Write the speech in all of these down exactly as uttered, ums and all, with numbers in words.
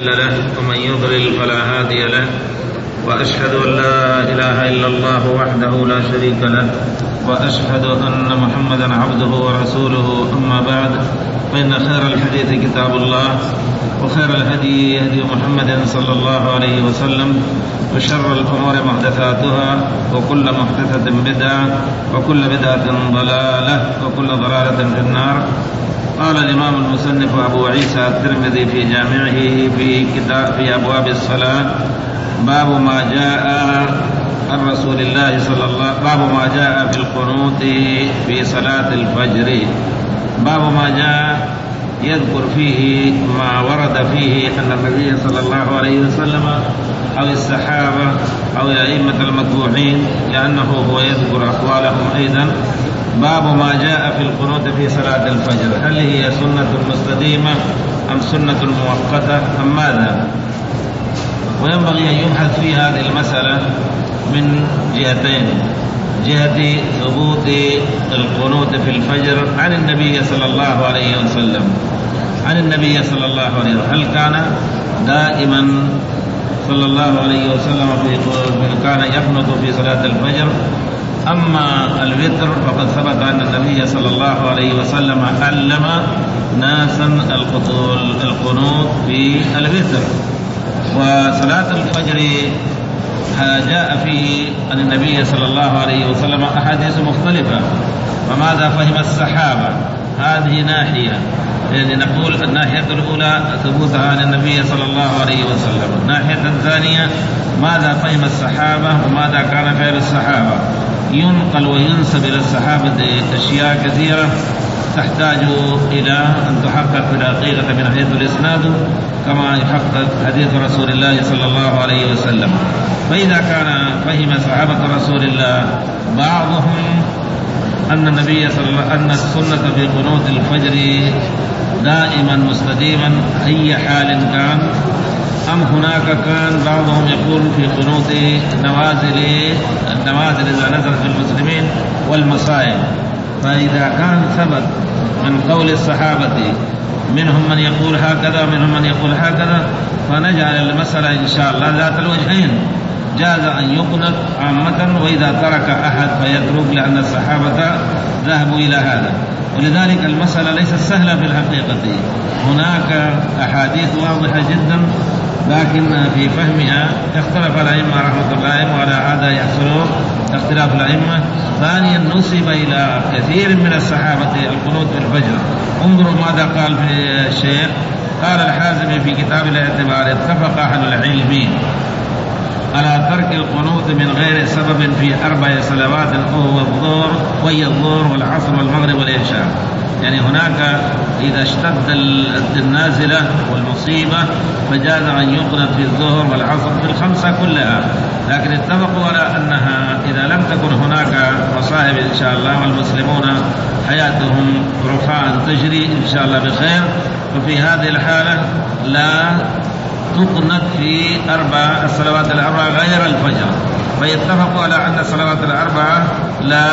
له ومن يضلل فلا هادي له، وأشهد أن لا إله إلا الله وحده لا شريك له، وأشهد أن محمدا عبده ورسوله. أما بعد، فإن خير الحديث كتاب الله، وخير الهدي هدي محمد صلى الله عليه وسلم، وشر الأمور محدثاتها، وكل محدثة بدعة، وكل بدعة ضلالة، وكل ضلالة في النار. قال الإمام المصنف أبو عيسى الترمذي في جامعه في كتاب في أبواب الصلاة: باب ما جاء عن رسول الله صلى الله باب ما جاء في القنوت في صلاة الفجر. باب ما جاء يذكر فيه ما ورد فيه أن النبي صلى الله عليه وسلم أو الصحابة أو الأئمة المتبوعين، لأنه هو يذكر أقوالهم أيضا. باب ما جاء في القنوت في صلاة الفجر، هل هي سنة مستديمة أم سنة مؤقتة أم ماذا؟ وينبغي أن يبحث في هذه المسألة من جهتين: جهة ثبوت القنوت في الفجر عن النبي صلى الله عليه وسلم عن النبي صلى الله عليه وسلم هل كان دائما صلى الله عليه وسلم في كان يقنط في صلاة الفجر؟ أما الوتر فقد ثبت أن النبي صلى الله عليه وسلم علم ناسا القنوت في الوتر. وصلاة الفجر جاء فيه عن النبي صلى الله عليه وسلم أحاديث مختلفة، فماذا فهم الصحابة؟ هذه ناحية، يعني نقول الناحية الأولى ثبوتها عن النبي صلى الله عليه وسلم. الناحية الثانية ماذا فهم الصحابة وماذا كان فعل الصحابة. ينقل وينسب إلى الصحابة أشياء كثيرة تحتاج إلى أن تحقق في الحقيقة من حيث الإسناد كما يحقق حديث رسول الله صلى الله عليه وسلم. فإذا كان فهم صحابة رسول الله بعضهم أن النبي صلى الله عليه وسلم أن السنة في قنوت الفجر دائما مستديما أي حال كان، أم هناك كان بعضهم يقول في قنوت النوازل النوازل إذا نزلت في المسلمين والمصائب. فإذا كان ثبت من قول الصحابة منهم من يقول هكذا ومنهم من يقول هكذا، فنجعل المسألة إن شاء الله ذات الوجهين، جاز أن يقنط عامة، وإذا ترك أحد فيترك، لأن الصحابة ذهبوا إلى هذا. ولذلك المسألة ليست سهلة في الحقيقة، هناك أحاديث واضحة جدا، لكن في فهمها اختلف الأئمة رحمة الله، وعلى هذا يحصل اختلاف الأئمة. ثانيا نسب إلى كثير من الصحابة القنوت في الفجر. انظروا ماذا قال في الشيخ. قال الحازمي في كتاب الاعتبار: اتفق أهل العلم على ترك القنوت من غير سبب في أربع صلوات، وهو الظهر وهي الظهر والعصر والمغرب والعشاء. يعني هناك إذا اشتد النازلة والمصيبة فجاز أن يقنط في الظهر والعصر في الخمسة كلها، لكن اتفقوا على أنها إذا لم تكن هناك مصائب إن شاء الله والمسلمون حياتهم رخاء تجري إن شاء الله بخير، ففي هذه الحالة لا تقنط في أربع الصلوات الأربعة غير الفجر. فيتفقوا على أن الصلوات الأربعة لا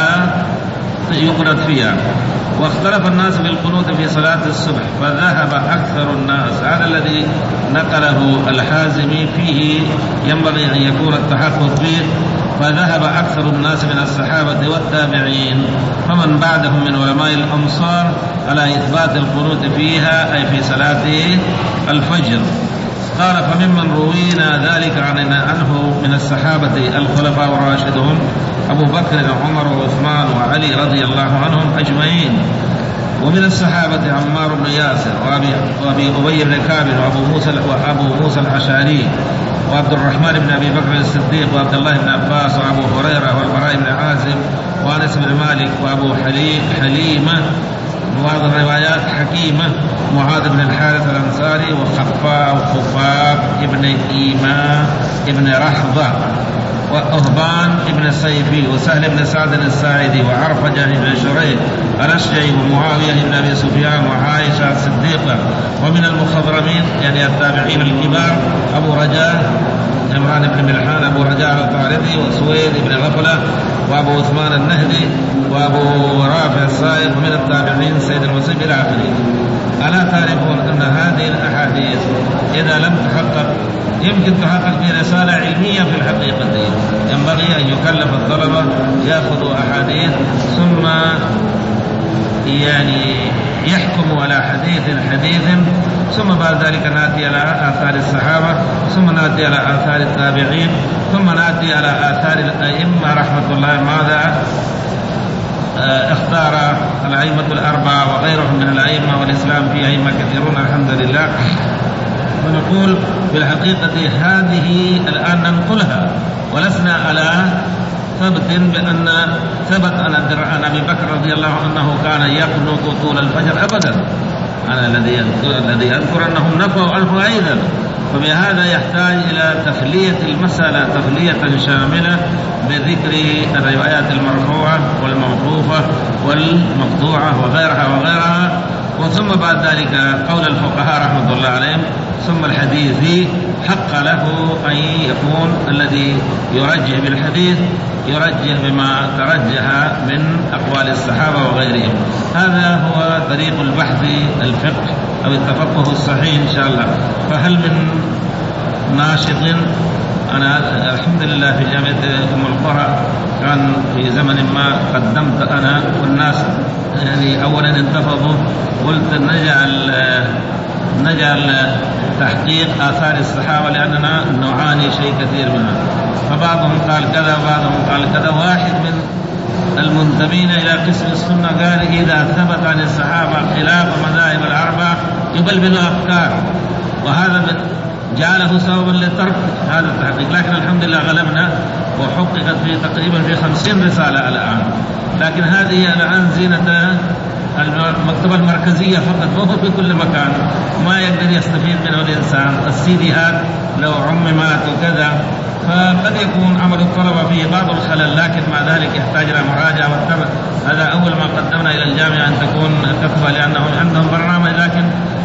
يقنط فيها. واختلف الناس في القنوت في صلاة الصبح، فذهب أكثر الناس، هذا الذي نقله الحازمي فيه ينبغي أن يكون التحقق فيه، فذهب أكثر الناس من الصحابة والتابعين فمن بعدهم من علماء الأمصار على إثبات القنوت فيها، أي في صلاة الفجر. قال: فممن روينا ذلك عنه من الصحابة الخلفاء الراشدون أبو بكر وعمر وعثمان وعلي رضي الله عنهم أجمعين، ومن الصحابة عمار بن ياسر وأبي أبي بن كعب وأبو موسى وأبو موسى الأشعري وعبد الرحمن بن أبي بكر الصديق وعبد الله بن عباس وأبو هريرة والبراء بن عازب وأنس بن مالك وأبو حليم حليمة وبعض الروايات حكيمة معاذ بن الحارث الأنصاري وخفاء وخفاء ابن إيمان ابن رحضة وأهبان ابن السيفي وسهل بن سعد الساعدي وعرفجة بن شريح الأشجعي ومعاوية بن أبي سفيان وعائشة الصديقة. ومن المخضرمين يعني التابعين الكبار أبو رجاء عمران بن ملحان أبو رجاء الطاردي وسويد بن غفلة وأبو عثمان النهدي وأبو رافع الصائغ. ومن التابعين سيد المسيب إلى آخره. ألا تعرفون أن هذه الأحاديث إذا لم تحقق يمكن تحقق في رسالة علمية في الحقيقة دي. ينبغي أن يكلف الطلبة يأخذوا أحاديث ثم يعني يحكموا على حديث حديث ثم بعد ذلك نأتي على آثار الصحابة ثم نأتي على آثار التابعين ثم نأتي على آثار الأئمة رحمة الله ماذا اختار الأئمة الأربعة وغيرهم من الأئمة، والإسلام فيه أئمة كثيرون الحمد لله. ونقول بالحقيقة هذه الآن ننقلها ولسنا على ثبت بأن ثبت عن أبي بكر رضي الله عنه أنه كان يقنط طول الفجر أبدا. أنا الذي الذي أذكر أنهم نفوا عنه أيضا. فبهذا يحتاج إلى تخلية المسألة تخلية شاملة بذكر الروايات المرفوعة والموقوفة والمقطوعة وغيرها وغيرها، وثم بعد ذلك قول الفقهاء رحمة الله عليهم، ثم الحديث حق له أن يكون الذي يرجح بالحديث يرجح بما ترجح من أقوال الصحابة وغيرهم. هذا هو طريق البحث الفقه أو التفقه الصحيح إن شاء الله. فهل من ناشط؟ أنا الحمد لله في جامعة أم القرى كان في زمن ما قدمت أنا والناس يعني أولا انتفضوا، قلت نجعل نجعل تحقيق آثار الصحابة لأننا نعاني شيء كثير منها. فبعضهم قال كذا وبعضهم قال كذا. واحد من المنتمين إلى قسم السنة قال إذا ثبت عن الصحابة خلاف مذاهب الأربعة يبلبل أفكار، وهذا جعله سببا لترك هذا التحقيق. لكن الحمد لله غلبنا وحققت في تقريبا في خمسين رسالة الآن. لكن هذه الآن زينة المكتبة المركزية فقط، وهو في كل مكان ما يقدر يستفيد منه الإنسان. السي دي هات لو عممات وكذا فقد يكون عمل الطلبة فيه بعض الخلل، لكن مع ذلك يحتاج إلى مراجعة والتبع. هذا أول ما قدمنا إلى الجامعة أن تكون كتبة، لأنهم عندهم برنامج لكن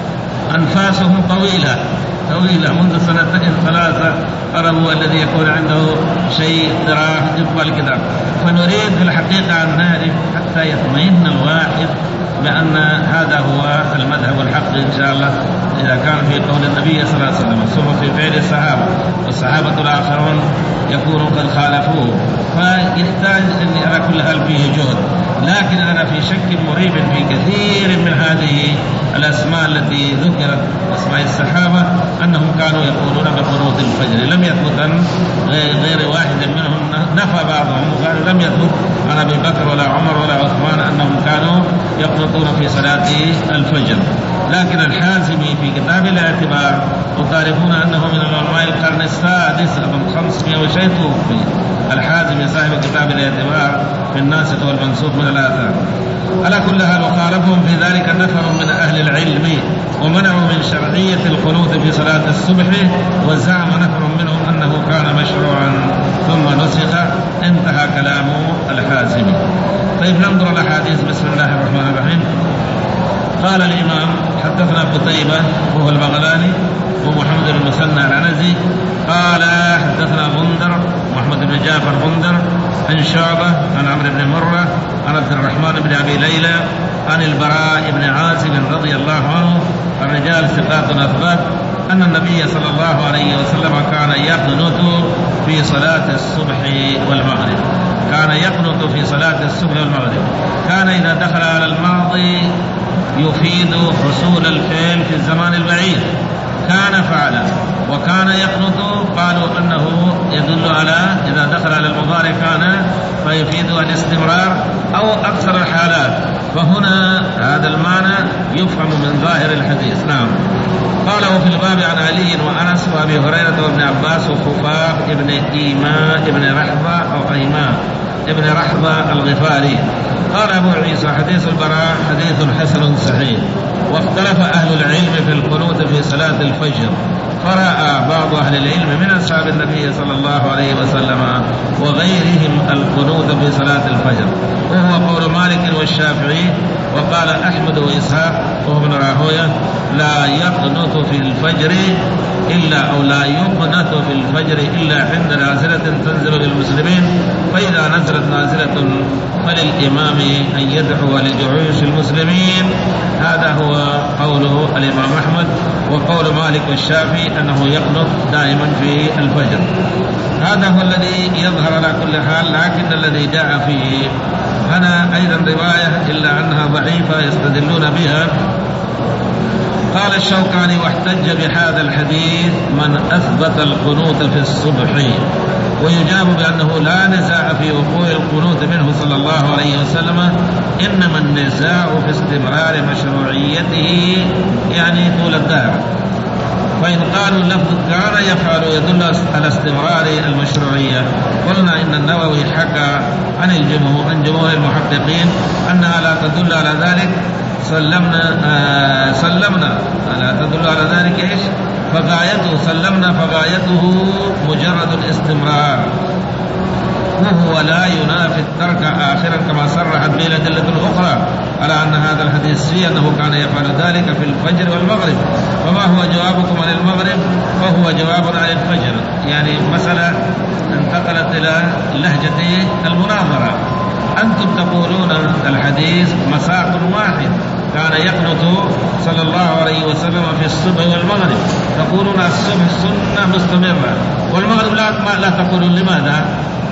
أنفاسهم طويلة طويلة منذ سنتين ثلاثة قربوا الذي يكون عنده شيء اقتراح يقبل كذا. فنريد في الحقيقة أن نعرف حتى يطمئن الواحد بأن هذا هو المذهب الحق إن شاء الله، إذا كان في قول النبي صلى الله عليه وسلم ثم في فعل الصحابة، والصحابة الآخرون يكونوا قد خالفوه. فيحتاج أن على كل حال فيه جهد. لكن أنا في شك مريب في كثير من هذه الأسماء التي ذكرت أسماء الصحابة أنهم كانوا يقولون بقنوت الفجر. لم يثبت عن غير واحد منهم، نفى بعضهم وقال لم يثبت عن أبي بكر ولا عمر ولا عثمان أنهم كانوا يقنطون في صلاة الفجر. لكن الحازمي في كتاب الاعتبار وتعرفون أنه من العلماء القرن السادس من خمسمائة وشيء توفي. الحازمي صاحب كتاب الاعتبار في الناسخ والمنسوخ من الآثار. على كل حال وخالفهم في ذلك نفر من أهل العلم ومنعوا من شرعية القنوت في صلاة الصبح، وزعم نفر منهم أنه كان مشروعا ثم نسخ. انتهى كلام الحازمي. طيب ننظر الأحاديث. بسم الله الرحمن الرحيم. قال الإمام حدثنا قتيبة وهو البغلاني ومحمد بن المثنى العنزي قال حدثنا غندر محمد بن جعفر غندر عن شعبة عن عمرو بن مرة عن عبد الرحمن بن أبي ليلى عن البراء بن عازب رضي الله عنه الرجال ثقات أثبات أن النبي صلى الله عليه وسلم كان يقنط في صلاة الصبح والمغرب. كان يقنط في صلاة الصبح والمغرب. كان إذا دخل على الماضي يفيد حصول الفعل في الزمان البعيد. كان فعلا وكان يقنط قالوا أنه يدل على إذا دخل على المضارع كان فيفيد الاستمرار أو أكثر الحالات. فهنا هذا المعنى يفهم من ظاهر الحديث. نعم. قال وفي الباب عن علي وأنس وأبي هريرة وابن عباس وخفاف ابن إيماء ابن رحبة أو أيماء ابن رحبة الغفاري. قال أبو عيسى حديث البراء حديث حسن صحيح. واختلف أهل العلم في القنوت في صلاة الفجر فرأى بعض أهل العلم من أصحاب النبي صلى الله عليه وسلم وغيرهم القنوت في صلاة الفجر، وهو قول مالك والشافعي. وقال أحمد وإسحاق وابن راهويه لا يقنط في الفجر إلا أو لا يقنط في الفجر إلا عند نازلة تنزل للمسلمين، فإذا نزلت نازلة فللإمام أن يدعو لجيوش المسلمين. هذا هو قوله الإمام أحمد. وقول مالك والشافعي أنه يقنط دائما في الفجر. هذا هو الذي يظهر على كل حال، لكن الذي جاء فيه هنا أيضا رواية إلا أنها ضعيفة يستدلون بها. قال الشوكاني واحتج بهذا الحديث من أثبت القنوت في الصبح، ويجاب بأنه لا نزاع في وقوع القنوت منه صلى الله عليه وسلم، إنما النزاع في استمرار مشروعيته يعني طول الدهر. فإن قالوا اللفظ كان يفعل يدل على استمرار المشروعية، قلنا إن النووي حكى عن الجمهور عن جمهور المحققين أنها لا تدل على ذلك. سلمنا آه سلمنا لا تدل على ذلك إيش فغايته سلمنا فغايته مجرد الاستمرار، وهو لا ينافي الترك آخرا كما صرحت به الأدلة الأخرى على أن هذا الحديث فيه أنه كان يفعل ذلك في الفجر والمغرب. وما هو جوابكم عن المغرب؟ فهو جواب عن الفجر، يعني مسألة انتقلت إلى لهجة المناظرة. أنتم تقولون الحديث مساق واحد كان يقنط صلى الله عليه وسلم في الصبح والمغرب، تقولون الصبح سنة مستمرة والمغرب لا, لا تقولون. لماذا؟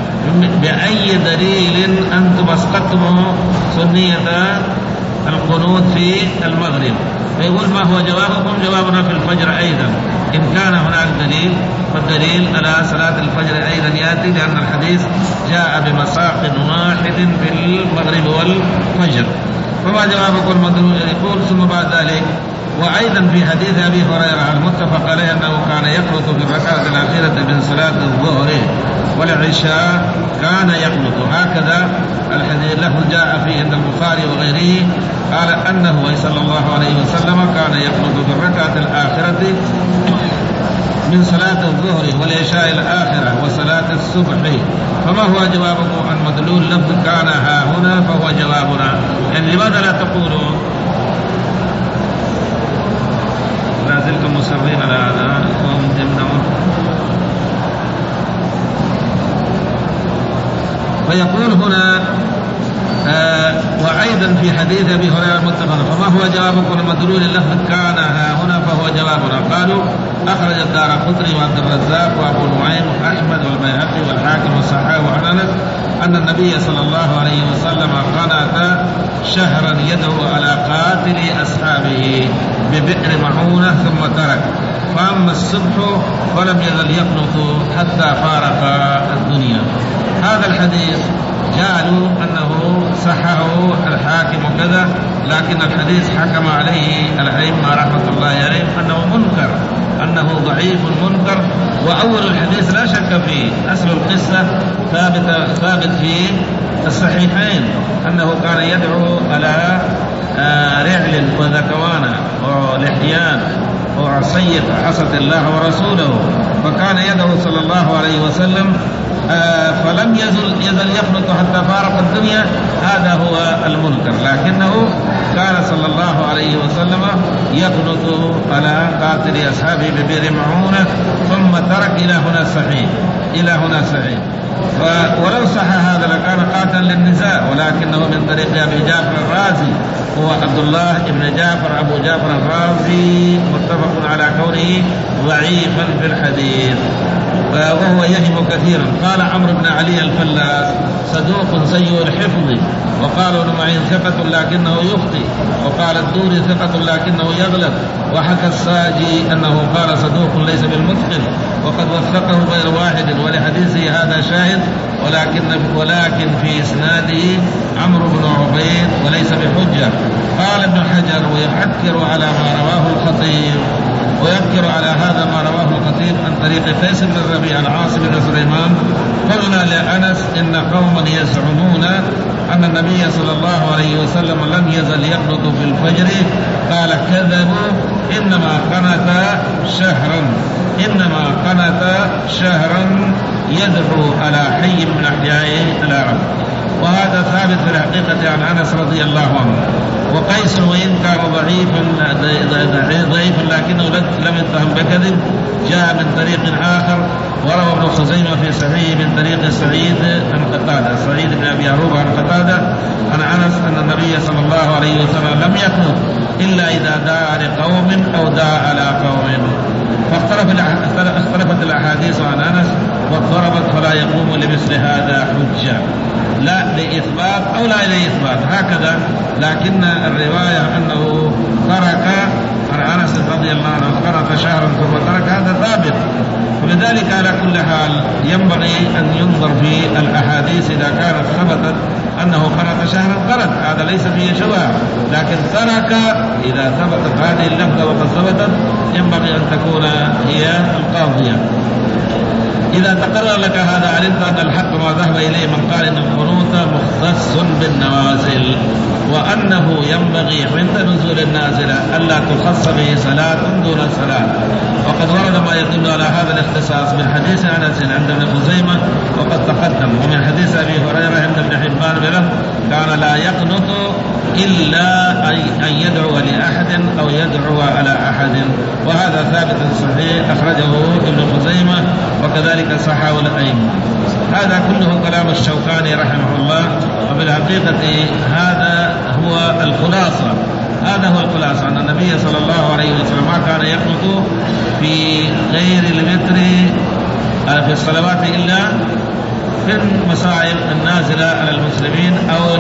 بأي دليل أنتم أسقطتم سنية القنوت في المغرب؟ فيقول ما هو جوابكم؟ جوابنا في الفجر أيضا. إن كان هناك دليل فالدليل على صلاة الفجر أيضا يأتي، لأن الحديث جاء بمساق واحد في المغرب والفجر. فما جوابكم المدلول؟ يقول ثم بعد ذلك وأيضا في حديث أبي هريرة المتفق عليه أنه كان يقنط في الركعة الأخيرة من صلاة الظهر والعشاء كان يقنط. هكذا الحديث له جاء فيه عند البخاري وغيره، قال أنه صلى الله عليه وسلم كان يقنط في الركعة الآخرة من صلاة الظهر والعشاء الآخرة وصلاة الصبح. فما هو جوابكم عن مدلول لفظ كان ها هنا؟ فهو جوابنا. يعني لماذا لا تقولوا لا زلتم مصرين على هذا ومتمنون؟ فيقول هنا آه وأيضا في حديث أبي هريرة المتفق. فما هو جوابكم المدلول اللفظ كان ها هنا؟ فهو جوابنا. قالوا أخرج الدارقطني وعبد الرزاق وأبو نعيم وأحمد والبيهقي والحاكم والصحابة وعن أنس أن النبي صلى الله عليه وسلم قنط شهرا يدعو على قاتل أصحابه ببئر معونة ثم ترك، فأما الصبح فلم يزل يقنط حتى فارق الدنيا. هذا الحديث جعلوا أنه صححه الحاكم وكذا، لكن الحديث حكم عليه الأئمة رحمة الله عليهم أنه منكر، أنه ضعيف منكر. وأول الحديث لا شك فيه، أصل القصة ثابت ثابت في الصحيحين أنه كان يدعو على رعل وذكوان ولحيان وعصية عصت الله ورسوله، فكان يدعو صلى الله عليه وسلم فلم يزل يزل يقنط حتى فارق الدنيا. هذا هو المنكر، لكنه كان صلى الله عليه وسلم يقنط على قاتل أصحابه ببئر معونة ثم ترك. إلى هنا صحيح، إلى هنا صحيح. ولو صح هذا لكان قاتلا للنساء، ولكنه من طريق أبي جعفر الرازي، هو عبد الله بن جعفر أبو جعفر الرازي، متفق على كونه ضعيفا في الحديث وهو يهم كثيرا. قال عمرو بن علي الفلاس صدوق سيء الحفظ، وقال ابن معين ثقة لكنه يخطئ، وقال الدوري ثقة لكنه يغلط، وحكى الساجي أنه قال صدوق ليس بالمتقن، وقد وثقه غير واحد، ولحديثه هذا شاهد، ولكن ولكن في إسناده عمرو بن عبيد وليس بحجة. قال ابن حجر ويحكر على ما رواه الخطيب ويذكر على هذا ما رواه الخطيب عن طريق قيس بن الربيع العاصم بن سليمان. قلنا لأنس إن قوما يزعمون أن النبي صلى الله عليه وسلم لم يزل يقنط في الفجر، قال كذبوا، إنما قنط شهرا إنما قنت شهرا يدعو على حي من أحياء العرب. وهذا ثابت في الحقيقة عن أنس رضي الله عنه. وقيس وإن كان ضعيفا ضعيفا لكنه لم يتهم بكذب جاء من طريق آخر، وروى ابن خزيمة في صحيح من طريق سعيد عن قتادة سعيد بن أبي عروبة عن قتادة عن أنس أن النبي صلى الله عليه وسلم لم يقنط إلا إذا دعا لقوم أو دعا على قوم. فاختلفت الأحاديث عن أنس واضطربت، فلا يقوم لمثل هذا حجة، لا لإثبات أو لا لإثبات هكذا. لكن الرواية أنه ترك عن أنس رضي الله عنه قنط شهرا ثم ترك هذا ثابت. ولذلك على كل حال ينبغي أن ينظر في الأحاديث إذا كانت ثبتت أنه قنط شهرا قنط، هذا ليس فيه شبهة. لكن ترك إذا ثبتت هذه اللفظة وقد ثبتت ينبغي أن تكون هي القاضية. إذا تقرر لك هذا علمت أن الحق ما ذهب إليه من قال إن القنوت مختص بالنوازل، وأنه ينبغي عند نزول النازلة ألا تخص به صلاة دون صلاة. وقد ورد ما يدل على هذا الاختصاص من حديث أنس عند ابن خزيمة وقد تقدم، ومن حديث أبي هريرة عند ابن حبان بلفظ كان لا يقنط إلا أن يدعو لأحد أو يدعو على أحد، وهذا ثابت صحيح أخرجه ابن خزيمة وكذلك صححه الأئمة. هذا كله كلام الشوكاني رحمه الله، وبالحقيقة هذا هو الخلاصة هذا هو الخلاصة أن النبي صلى الله عليه وسلم ما كان يقنط في غير الوتر في الصلوات إلا في المصائب النازلة على المسلمين أو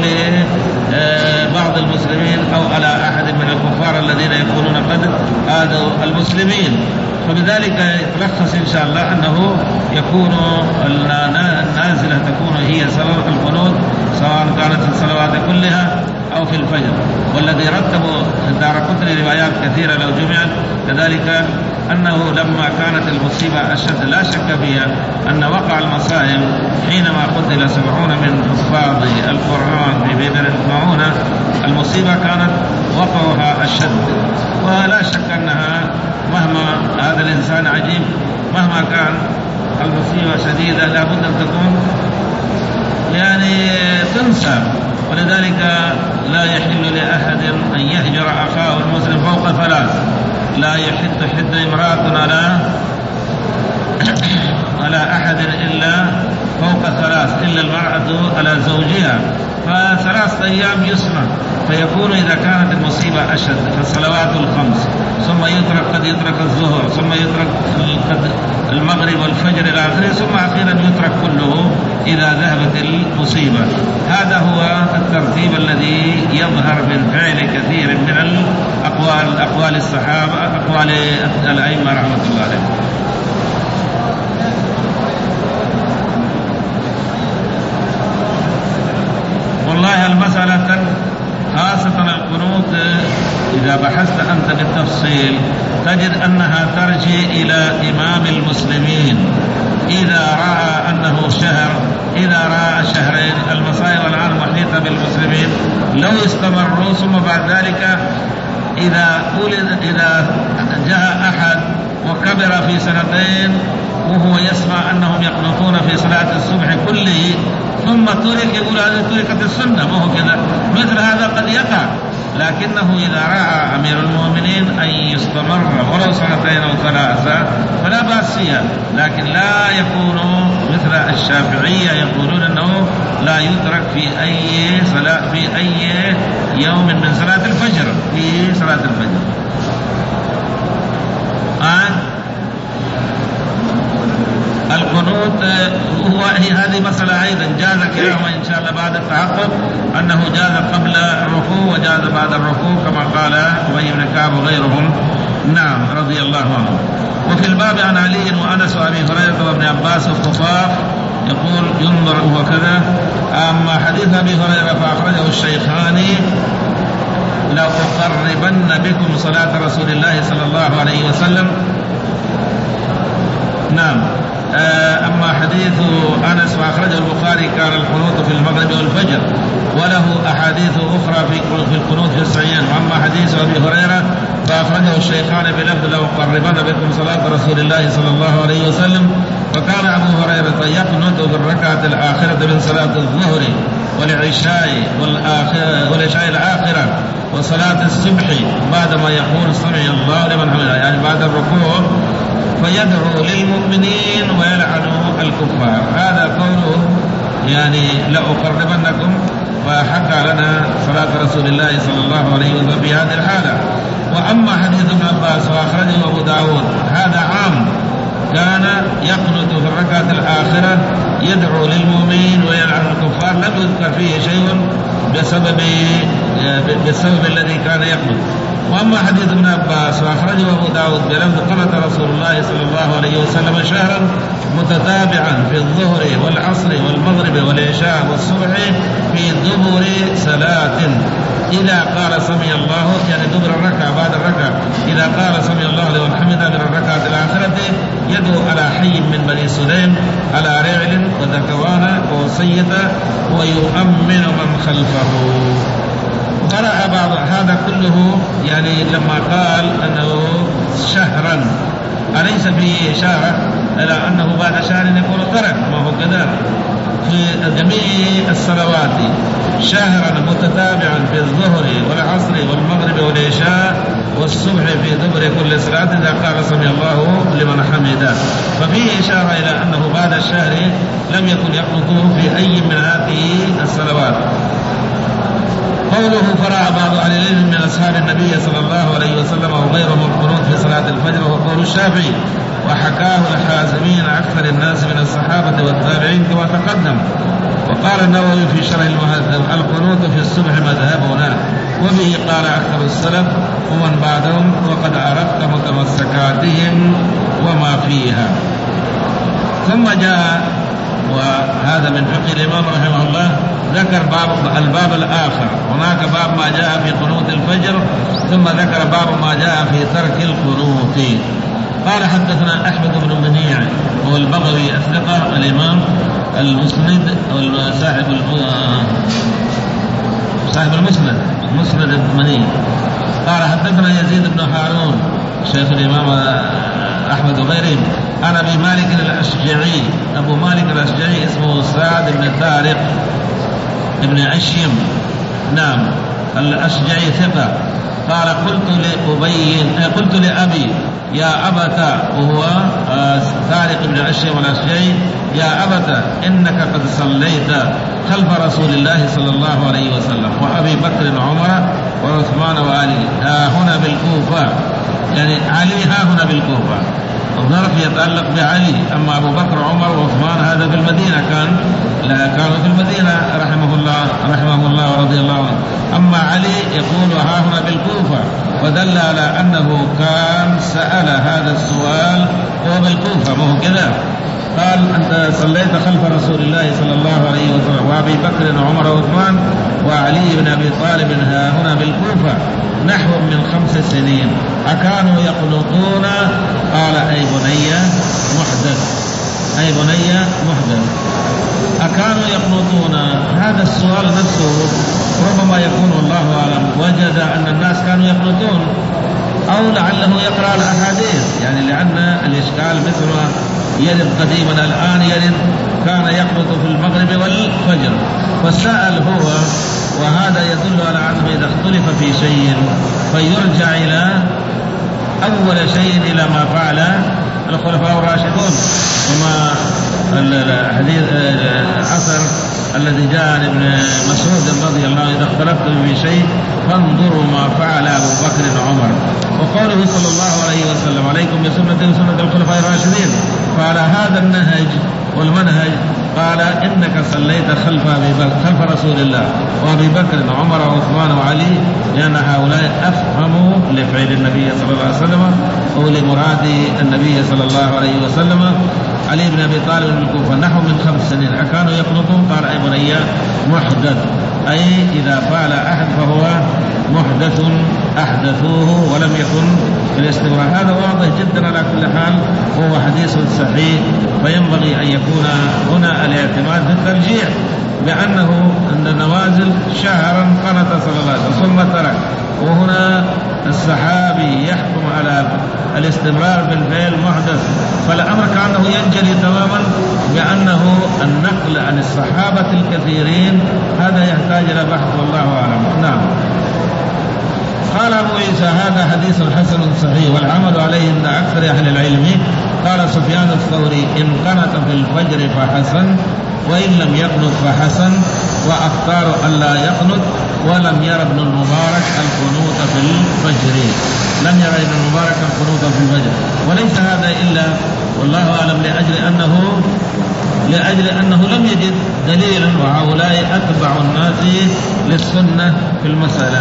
لبعض المسلمين أو على أحد من الكفار الذين يكونون قد آذوا المسلمين. فبذلك يتلخص إن شاء الله أنه يكون النازلة تكون هي سبب القنوت سواء كانت في الصلوات كلها أو في الفجر. والذي رتبوا الدارقطني روايات كثيرة لو جمعت كذلك أنه لما كانت المصيبة أشد لا شك فيها أن وقع المصائب حينما قتل سبعون من حفاظ القرآن في بئر المعونة، المصيبة كانت وقعها أشد. ولا شك أنها مهما هذا الإنسان عجيب مهما كان المصيبة شديدة لابد أن تكون يعني تنسى. ولذلك لا يحل لأحد أن يهجر أخاه المسلم فوق ثلاث، لا يحد حد امرأة على على أحد إلا فوق ثلاث، إلا المرأة على زوجها، فثلاث أيام يسمع. فيكون إذا كانت المصيبة أشد فالصلوات الخمس ثم يترك قد يترك الظهر ثم يترك المغرب والفجر إلى آخره ثم أخيرا يترك كله إذا ذهبت المصيبة. هذا هو الترتيب الذي يظهر من فعل كثير من الأقوال أقوال الصحابة أقوال الأئمة رحمة الله عليهم. والله المسألة خاصة القنوت إذا بحثت أنت بالتفصيل تجد أنها ترجع إلى إمام المسلمين إذا رأى أنه شهر إذا رأى شهرين المصائب الآن محيطة بالمسلمين لو استمروا ثم بعد ذلك إذا ولد إذا جاء أحد وكبر في سنتين وهو يسمع أنهم يقنطون في صلاة الصبح كله ثم ترك يقول هذه تركت السنة، ما هو كذا. مثل هذا قد يقع، لكنه إذا رأى أمير المؤمنين أن يستمر ولو سنتين أو ثلاثة فلا بأس فيها. لكن لا يكون مثل الشافعية يقولون أنه لا يترك في أي صلاة في أي يوم من صلاة الفجر في صلاة الفجر. آه القنوت هو هذه مسألة أيضا جاز كلاهما إن شاء الله بعد التحقق أنه جاز قبل الركوع وجاز بعد الركوع كما قال أبي بن كعب وغيرهم نعم رضي الله عنه. وفي الباب عن علي وأنس وأبي هريرة وابن عباس والخفاف يقول ينظر وكذا. أما حديث أبي هريرة فأخرجه الشيخان لو أقربن بكم صلاة رسول الله صلى الله عليه وسلم. نعم. أما حديث أنس وأخرجه البخاري كان القنوت في المغرب والفجر وله أحاديث أخرى في القنوت في الصحيحين. وأما حديث أبي هريرة فأخرجه الشيخان بلفظ لو قربن بكم صلاة رسول الله صلى الله عليه وسلم. وكان أبو هريرة يقنت في الركعة الآخرة من صلاة الظهر والعشاء والعشاء الآخرة وصلاة الصبح بعدما يقول سمع الله لمن حمده، يعني بعد الركوع، فيدعو للمؤمنين ويلعن الكفار. هذا قوله يعني لأقربنكم، وحكى لنا صلاة رسول الله صلى الله عليه وسلم في هذه الحالة. وأما حديث ابن عباس وأخرجه أبو داود هذا عام، كان يقنط في الركعة الآخرة يدعو للمؤمنين ويلعن الكفار، لم يذكر فيه شيء بسبب بالسبب الذي كان يقنط. وأما حديث ابن عباس وأخرجه أبو داود بلفظ قنط رسول الله صلى الله عليه وسلم شهرا متتابعا في الظهر والعصر والمغرب والعشاء والصبح في دبر صلاة إذا قال سمع الله، يعني دبر الركعة بعد الركعة، إذا قال سمع الله لمن حمده من الركعة الآخرة يدعو على حي من بني سليم على رعل وذكوان ووصية ويؤمن من خلفه. قرأ بعض هذا كله، يعني لما قال أنه شهرا أليس فيه إشارة إلى أنه بعد شهر يكون ترك، ما هو كذلك في جميع الصلوات شهرا متتابعا في الظهر والعصر والمغرب والعشاء والصبح في دبر كل صلاة إذا قال سمع الله لمن حمده، ففيه إشارة إلى أنه بعد الشهر لم يكن يقنطه في أي من هذه الصلوات. قوله فرع بعض أهل العلم من أصحاب النبي صلى الله عليه وسلم وغيرهم القنوت في صلاة الفجر، وهو قول الشافعي، وحكاه الحازمين أكثر الناس من الصحابة والتابعين كما تقدم. وقال النووي في شرح المهذب القنوت في الصبح مذهبنا، وبه قال أكثر السلف ومن بعدهم، وقد عرفت متمسكاتهم وما فيها. ثم جاء، وهذا من فقه الإمام رحمه الله، ذكر باب الباب الآخر، هناك باب ما جاء في قنوت الفجر، ثم ذكر باب ما جاء في ترك القنوت. قال حدثنا أحمد بن منيع هو البغوي الثقة الإمام المسند صاحب صاحب المسند مسند المني. قال حدثنا يزيد بن هارون شيخ الإمام أحمد وغيرهم عن أبي مالك الأشجعي، أبو مالك الأشجعي اسمه سعد بن طارق ابن عشيم، نعم الأشجعي ثقة. قال قلت لأبي قلت لأبي يا أبتا، وهو طارق بن عشيم الأشجعي، يا أبتا إنك قد صليت خلف رسول الله صلى الله عليه وسلم وأبي بكر وعمر وعثمان وعلي ها هنا بالكوفة، يعني علي ها هنا بالكوفة، الظرف يتعلق بعلي، أما أبو بكر وعمر وعثمان هذا في المدينة، كان لا كانوا في المدينة رحمه الله رحمه الله ورضي الله عنه. أما علي يقول ها هنا بالكوفة، ودل على أنه كان سأل هذا السؤال وهو بالكوفة، ما هو كذا. قال أنت صليت خلف رسول الله صلى الله عليه وسلم وأبي بكر وعمر وعثمان وعلي بن أبي طالب ها هنا بالكوفة نحو من خمس سنين، أكانوا يقنطون؟ قال أي بني محدث، أي بني محدث. أكانوا يقنطون؟ هذا السؤال نفسه ربما يكون الله أعلم وجد أن الناس كانوا يقنطون، أو لعله يقرأ الأحاديث، يعني لأن الإشكال مثل ما يرد قديما الآن يرد كان يقنط في المغرب والفجر، فسأل هو، وهذا يدل على أنه إذا اختلف في شيء فيرجع إلى أول شيء إلى ما فعل الخلفاء الراشدون، وما الحديث الأثر الذي جاء عن ابن مسعود رضي الله عنه إذا اختلفتم في شيء فانظروا ما فعل أبو بكر وعمر. وقوله صلى الله عليه وسلم عليكم بسنة وسنة الخلفاء الراشدين، فعلى هذا النهج والمنهج قال إنك صليت خلف أبي بكر خلف رسول الله وأبي بكر وعمر وعثمان وعلي، لأن هؤلاء أفهموا لفعل النبي صلى الله عليه وسلم أو لمراد النبي صلى الله عليه وسلم. علي بن أبي طالب من الكوفة نحو من خمس سنين أكانوا يقنطون؟ قال أي بني محدث، أي إذا فعل أحد فهو محدث أحدثوه ولم يكن في الاستمرار. هذا واضح جدا على كل حال، وهو حديث صحيح، فينبغي أن يكون هنا الاعتماد في الترجيح بأنه أن النوازل شهرا قنط صلى الله عليه وسلم ثم ترك، وهنا الصحابي يحكم على الاستمرار بالفعل محدث، فالأمر كأنه ينجلي تماما بأنه النقل عن الصحابة الكثيرين هذا يحتاج إلى بحث والله أعلم. نعم. قال أبو عيسى هذا حديث حسن صحيح والعمل عليه عند أكثر أهل العلم. قال سفيان الثوري إن قنت في الفجر فحسن وإن لم يقنت فحسن، وأختار ألا يقنت. ولم ير ابن المبارك القنوت في الفجر، لم ير ابن المبارك القنوت في الفجر، وليس هذا إلا والله أعلم لأجل أنه لأجل أنه لم يجد دليلا، وهؤلاء أتبع الناس للسنة في المسألة.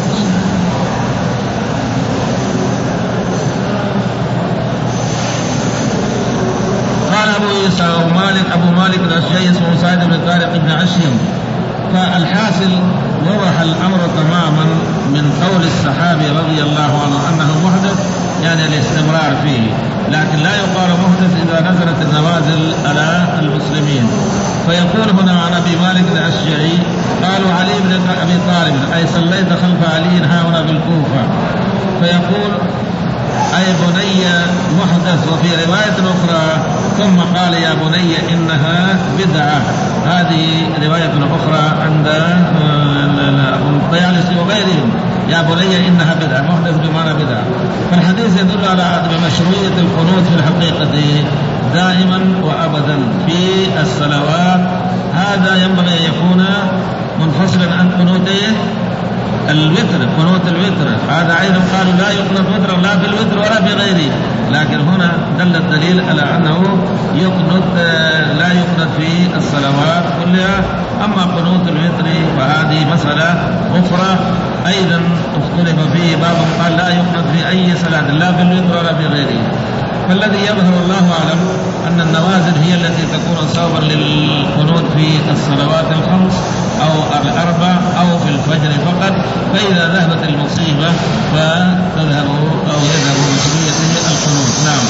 قال أبو عيسى أبو مالك أبو مالك الأشجعي اسمه سعيد بن طارق بن عشيم. فالحاصل وضح الأمر تماما من قول الصحابي رضي الله عنه أنه محدث يعني الاستمرار فيه، لكن لا يقال محدث إذا نزلت النوازل على المسلمين. فيقول هنا عن أبي مالك الأشجعي قالوا علي بن أبي طالب أي صليت خلف علي ها هنا بالكوفة، فيقول أي بني محدث. وفي رواية أخرى ثم قال يا بني إنها بدعة، هذه رواية أخرى عند الطيالسي وغيرهم، يا بني إنها بدعة، محدث بمعنى بدعة. فالحديث يدل على عدم مشروعية القنوت في الحقيقة دائما وأبدا في الصلوات. هذا ينبغي أن يكون منفصلا عن قنوته الوتر، قنوت الوتر هذا أيضا قالوا لا يقنط وتر لا في الوتر ولا في غيره، لكن هنا دل الدليل على أنه يقنط لا يقنط في الصلوات كلها. أما قنوت الوتر فهذه مسألة أخرى أيضا اختلف فيه، بعضهم قال لا يقنط في أي صلاة لا في الوتر ولا في غيره. فالذي يظهر الله أعلم أن النوازل هي التي تكون سببا للقنوت في الصلوات الخمس أو الأربع أو في الفجر فقط، فإذا ذهبت المصيبة فتذهب أو يذهب مشروعية القنوت. نعم.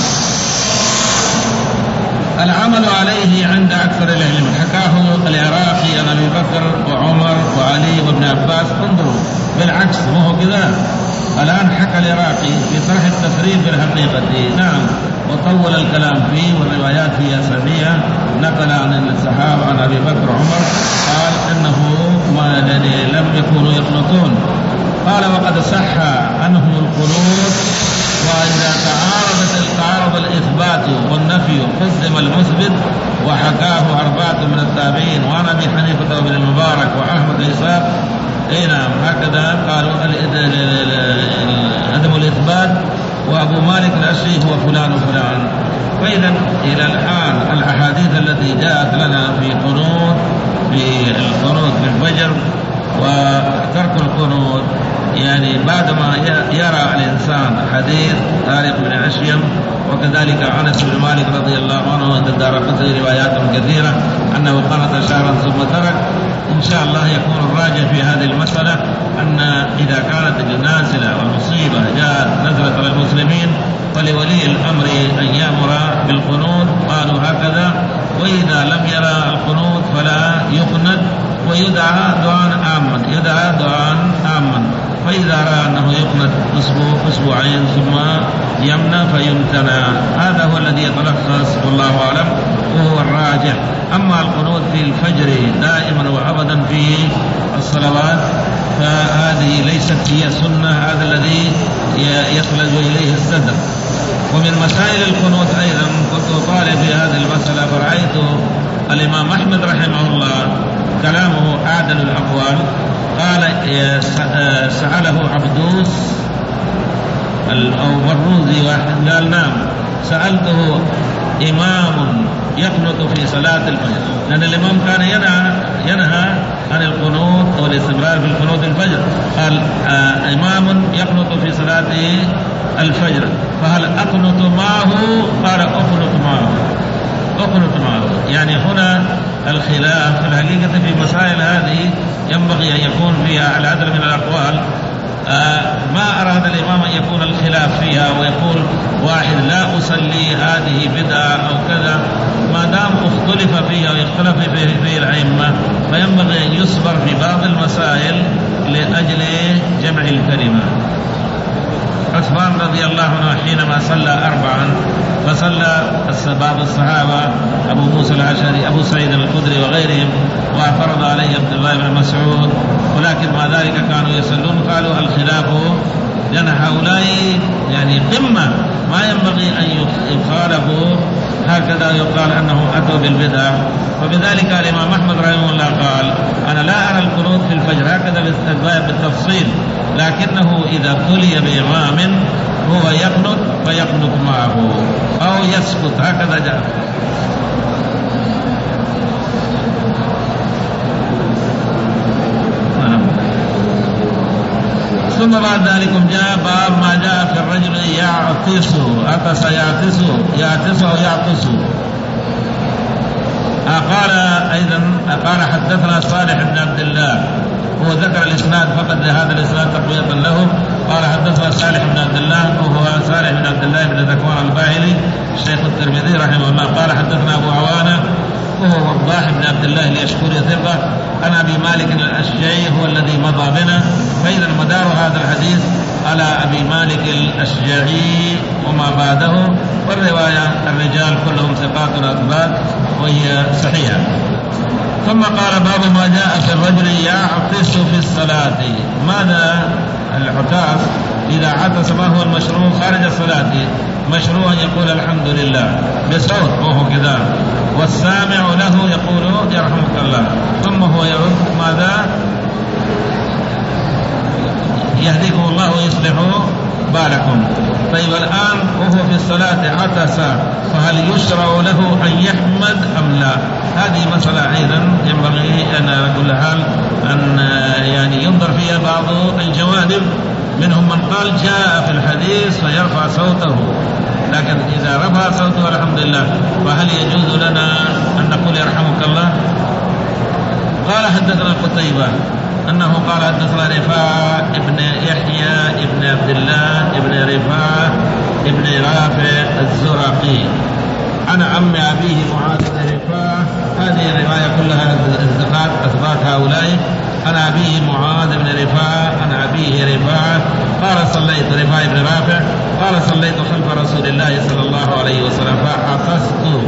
العمل عليه عند أكثر العلم حكاه العراقي عن أبي بكر وعمر وعلي وابن عباس. انظروا بالعكس ما هو كذا، الآن حكى العراقي في طرح التفريق في الحقيقة نعم وطول الكلام فيه والروايات فيها سميعة، نقل عن الصحابة عن أبي بكر وعمر قال أنه ما لم يكونوا يقنطون. قال وقد صح عنهم القنوت، وإذا تعارضت تعارض الإثبات والنفي قدم المثبت، وحكاه أربعة من التابعين وعن أبي حنيفة وابن المبارك وأحمد إسحاق. اي نعم هكذا قالوا عدم الإثبات، وأبو مالك الأشعري هو فلان وفلان. فإذا إلى الآن الأحاديث التي جاءت لنا في قنوت في القنوت في الفجر وترك القنوت، يعني بعدما يرى الإنسان حديث طارق بن عشيم وكذلك أنس بن مالك رضي الله عنه عند الدارقطني روايات كثيرة أنه قنط شهرا ثم ترك، إن شاء الله يكون الراجح في هذه المسألة أن إذا كانت النازلة والمصيبة جاءت نزلت على المسلمين فلولي الأمر أن يأمر بالقنوت، قالوا هكذا. وإذا لم يرى القنوت فلا يقنط ويدعى دعاء عاما، يدعى دعاء عاما. فإذا رأى أنه يقنط أسبوع أسبوعين ثم يمنع فيمتنع، هذا هو الذي يتلخص والله أعلم وهو الراجح. أما القنوت في الفجر دائما وأبدا في الصلوات فهذه ليست هي سنة، هذا الذي يخلد إليه الصدر. ومن مسائل القنوت أيضا كنت أطالع في هذه المسألة فرأيت الإمام أحمد رحمه الله كلامه أعدل الأقوال. قال سأله عبدوس أو مروزي واحد قال نعم سألته إمام يقنط في صلاة الفجر، لأن الإمام كان ينهى ينهى عن القنوت أو الاستمرار في القنوت الفجر. قال آه إمام يقنط في صلاة الفجر فهل أقنط معه؟ قال أقنط معه أقنط معه. يعني هنا الخلاف الحقيقة في مسائل هذه ينبغي أن يكون فيها العدل من الأقوال. آه ما أراد الإمام أن يكون الخلاف فيها ويقول واحد لا أصلي هذه بدعة أو كذا، ما دام اختلف فيها ويختلف فيه الأئمة فينبغي أن يصبر في بعض المسائل لأجل جمع الكلمة. عثمان رضي الله عنه حينما صلى أربعا فصلى بعض الصحابة أبو موسى الأشعري أبو سعيد الخدري وغيرهم وفرض عليه عبد الله بن مسعود، ولكن مع ذلك كانوا يصلون. قالوا الخلاف لأن هؤلاء يعني قمة ما ينبغي أن يخالفوا، هكذا يقال أنهم أتوا بالبدع. وبذلك الإمام أحمد رحمه الله قال أنا لا أرى القنوت في الفجر هكذا بالتفصيل، لكنه إذا تلي بإمام هو يقنط فيقنط معه أو يسكت، هكذا جاء. ثم بعد ذلك جاء باب ما جاء في الرجل يعطس، عطس يعطس يعطس أو يعطس. قال أيضا قال حدثنا صالح بن عبد الله، هو ذكر الإسناد فقط لهذا الإسناد تقوية له. قال حدثنا صالح بن عبد الله وهو صالح بن عبد الله بن ذكوان الباهلي الشيخ الترمذي رحمه الله. قال حدثنا أبو عوانة وهو وضاح بن عبد الله اليشكري ثقة عن أبي مالك الأشجعي هو الذي مضى بنا. فإذا مدار هذا الحديث على أبي مالك الأشجعي وما بعده، والرواية الرجال كلهم ثقات أثبات وهي صحيحة. ثم قال باب ما جاء في الرجل يعطس في الصلاة. ماذا العطاس؟ إذا عطس ما هو المشروع خارج الصلاة؟ مشروع يقول الحمد لله بصوت وهو كذا، والسامع له يقول يرحمك الله، ثم هو يرد ماذا؟ يهديكم الله ويصلح بالكم. طيب الآن وهو في الصلاة عطس، فهل يشرع له أن يحمد أم لا؟ هذه مسألة أيضا ينبغي أن على كل حال أن يعني ينظر فيها بعض الجوانب. منهم من قال جاء في الحديث فيرفع صوته، لكن إذا رفع صوته الحمد لله، فهل يجوز لنا أن نقول يرحمك الله؟ قال حدثنا قتيبة أنه قال حدثنا رفاعة ابن يحيى ابن عبد الله ابن رفاعة ابن رافع الزرقي عن عم أبيه معاذ بن رفاعة. هذه الرواية كلها أثبات أثبات هؤلاء. عن أبيه معاذ بن رفاعة عن أبيه رفاعة قال صليت رفاعة بن رافع قال صليت خلف رسول الله صلى الله عليه وسلم فعطست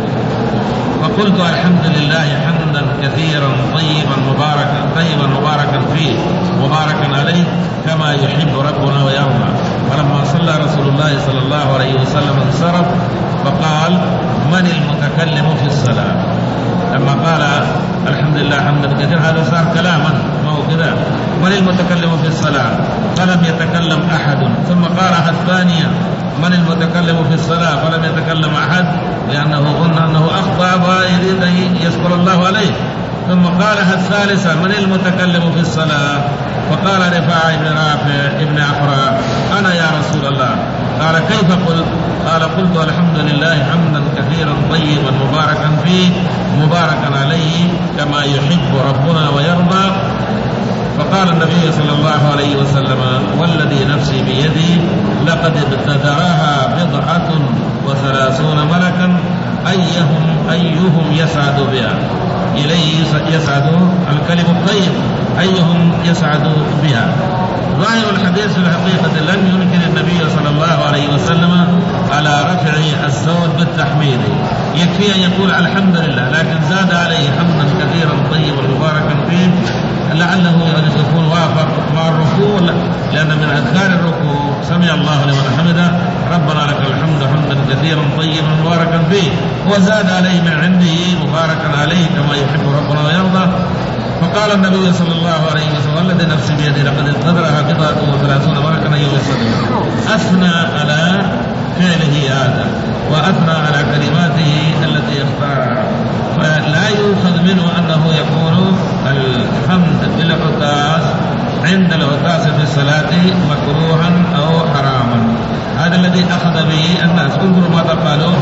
فقلت الحمد لله حمدا كثيرا طيبا مباركا طيبا مباركا فيه مباركا عليه كما يحب ربنا ويرضى. فلما صلى رسول الله صلى الله عليه وسلم انصرف فقال من المتكلم في الصلاة؟ لما قال الحمد لله حمدا كثيرا هذا صار كلاما ما هو كذا. من المتكلم في الصلاة؟ فلم يتكلم أحد. ثم قالها الثانية من المتكلم في الصلاة؟ فلم يتكلم أحد لأنه قلنا أنه أخطأ ويريد أن يذكر الله عليه. ثم قالها الثالثة من المتكلم في الصلاة؟ فقال رفاعة بن رافع ابن عفراء أنا يا رسول الله. قال كيف قلت؟ قال قلت الحمد لله حمدا كثيرا طيبا مباركا فيه مباركا عليه كما يحب ربنا ويرضى. فقال النبي صلى الله عليه وسلم والذي نفسي بيدي لقد ابتدرها بضعة وثلاثون ملكا أيهم أيهم يسعد بها إليه يسعد الكلم الطيب أيهم يسعد بها. ظاهر الحديث في الحقيقة لم ينكر النبي صلى الله عليه وسلم على رفع الصوت بالتحميد، يكفي أن يقول الحمد لله، لكن زاد عليه حمدا كثيرا طيبا مباركا فيه لعله يكون وافق مع الركوع، لأن من أذكار الركوع سمع الله لمن حمده ربنا لك الحمد حمدا كثيرا طيبا مباركا فيه، وزاد عليه من عنده مباركا عليه كما يحب ربنا ويرضى. فقال النبي صلى الله عليه وسلم والذي نفسي بيده لقد ابتدرها بضعة وثلاثون ملكا أيها الصديق. أثنى على فعله هذا وأثنى على كلماته التي اختارها، فلا يؤخذ منه أنه يكون الحمد بالعطاس عند العطاس في الصلاة مكروها أو حراما. هذا الذي أخذ به الناس. انظروا ماذا قالوا.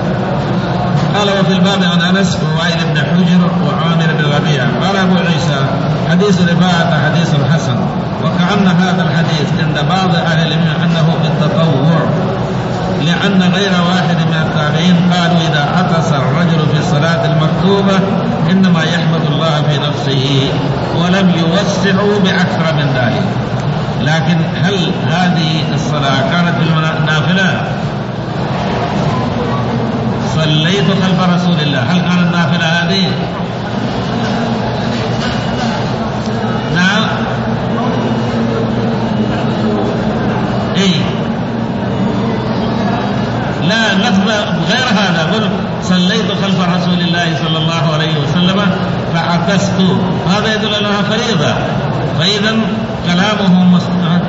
قال وفي الباب عن أنس ووائل بن حجر وعامر بن ربيعة قال أبو عيسى حديث رفاعة حديث حسن، وكأن هذا الحديث عند بعض أهل العلم أنه بالتطوع، لأن غير واحد من التابعين قالوا إذا عطس الرجل في الصلاة المكتوبة إنما يحمد الله في نفسه، ولم يوسعوا بأكثر من ذلك. لكن هل هذه الصلاة كانت بالنافلة؟ صليت خلف رسول الله، هل كانت نافلة هذه؟ نعم. اي لا، اللفظ غير هذا، قل صليت خلف رسول الله صلى الله عليه وسلم فعكست، هذا يدل انها فريضة. فإذا كلامهم مستند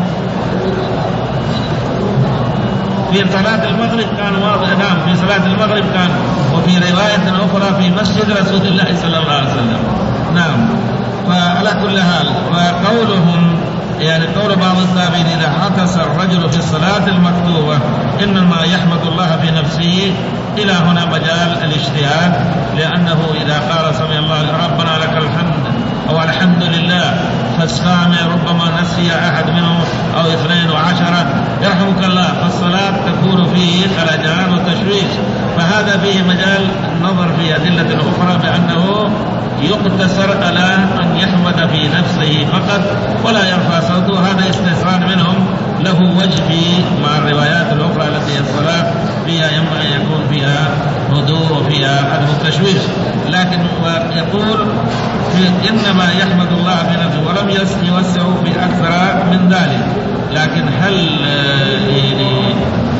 في صلاة المغرب كان واضح. نعم، في صلاة المغرب كان، وفي رواية أخرى في مسجد رسول الله صلى الله عليه وسلم. نعم. فعلى كل حال، وقولهم يعني قول بعض التابعين إذا عطس الرجل في الصلاة المكتوبة إنما يحمد الله في نفسه، إلى هنا مجال الاجتهاد، لأنه إذا قال سمع الله ربنا لك الحمد أو الحمد لله فاستمع ربما نسي أحد منهم أو اثنين وعشرة يرحمك الله، فالصلاة تكون فيه خلجان وتشويش، فهذا فيه مجال النظر في أدلة أخرى بأنه يقتصر على أن يحمد في نفسه فقط ولا يرفع صوته. هذا استثناء منهم له وجه مع الروايات الأخرى التي هي الصلاة فيها ينبغي أن يكون فيها هدوء وفيها عدم التشويش. لكن يقول إنما يحمد الله في نفسه ولم يوسع بأكثر من ذلك. لكن هل يعني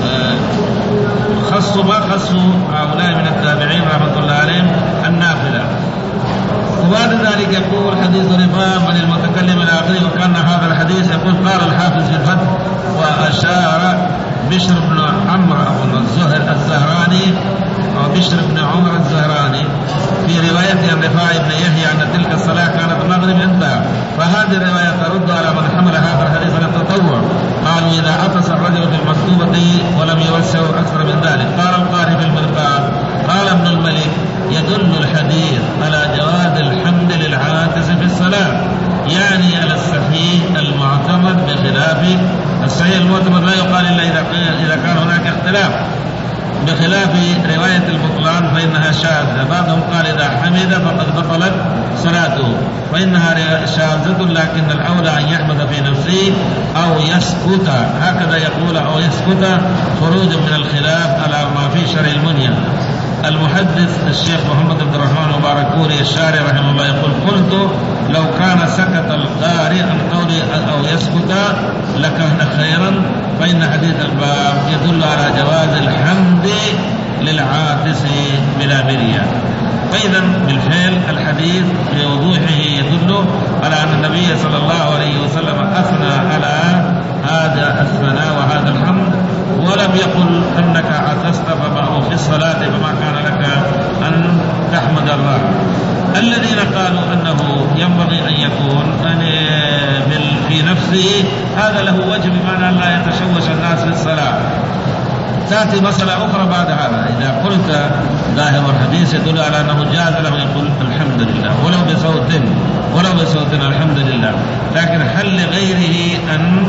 خصوا ما خصوا هؤلاء من التابعين رحمة الله عليهم النافلة؟ وبعد ذلك يقول حديث رفاعة من المتكلم إلى آخره. وكان هذا الحديث يقول قال الحافظ في الفتح وأشار بشر بن عمرو بن الزهراني وبشر بن عمر الزهراني في رواية عن رفاعة بن يحيى أن تلك الصلاة كانت المغرب انتهى. فهذه الرواية ترد على من حمل هذا الحديث على التطوع. قالوا إذا عطس الرجل في المكتوبة ولم يوسع أكثر من ذلك. قال القاري في المرقاة قال ابن الملك يدل الحديث على جواز الحمد للعاطس في الصلاة، يعني على الصحيح المعتمد، بخلاف الصحيح المعتمد لا يقال إلا إذا كان هناك اختلاف، بخلاف رواية البطلان فإنها شاذة. بعضهم قال إذا حمد فقد بطلت صلاته، فإنها شاذة، لكن الأولى أن يحمد في نفسه أو يسكت، هكذا يقول، أو يسكت خروجا من الخلاف على ما في شرع المنية. المحدث الشيخ محمد بن الرحمن مباركوري الشارع رحمه الله يقول قلت لو كان سكت القارئ عن قوله أو يسكت لكان خيرا، فإن حديث الباب يدل على جواز الحمد للعاطس بلا مرية. فإذا بالفعل الحديث بوضوحه يدل على أن النبي صلى الله عليه وسلم أثنى على هذا الثناء وهذا الحمد، ولم يقل أنك عطست في الصلاة فما كان لك أن تحمد الله. الذين قالوا أنه ينبغي أن يكون في نفسه هذا له وجه بمعنى لا يتشوش الناس في الصلاة. تأتي مسألة أخرى بعد هذا، إذا قلت ظاهر الحديث يدل على أنه جاز له يقول الحمد لله ولو بصوت ولو بصوت الحمد لله. لكن هل لغيره أن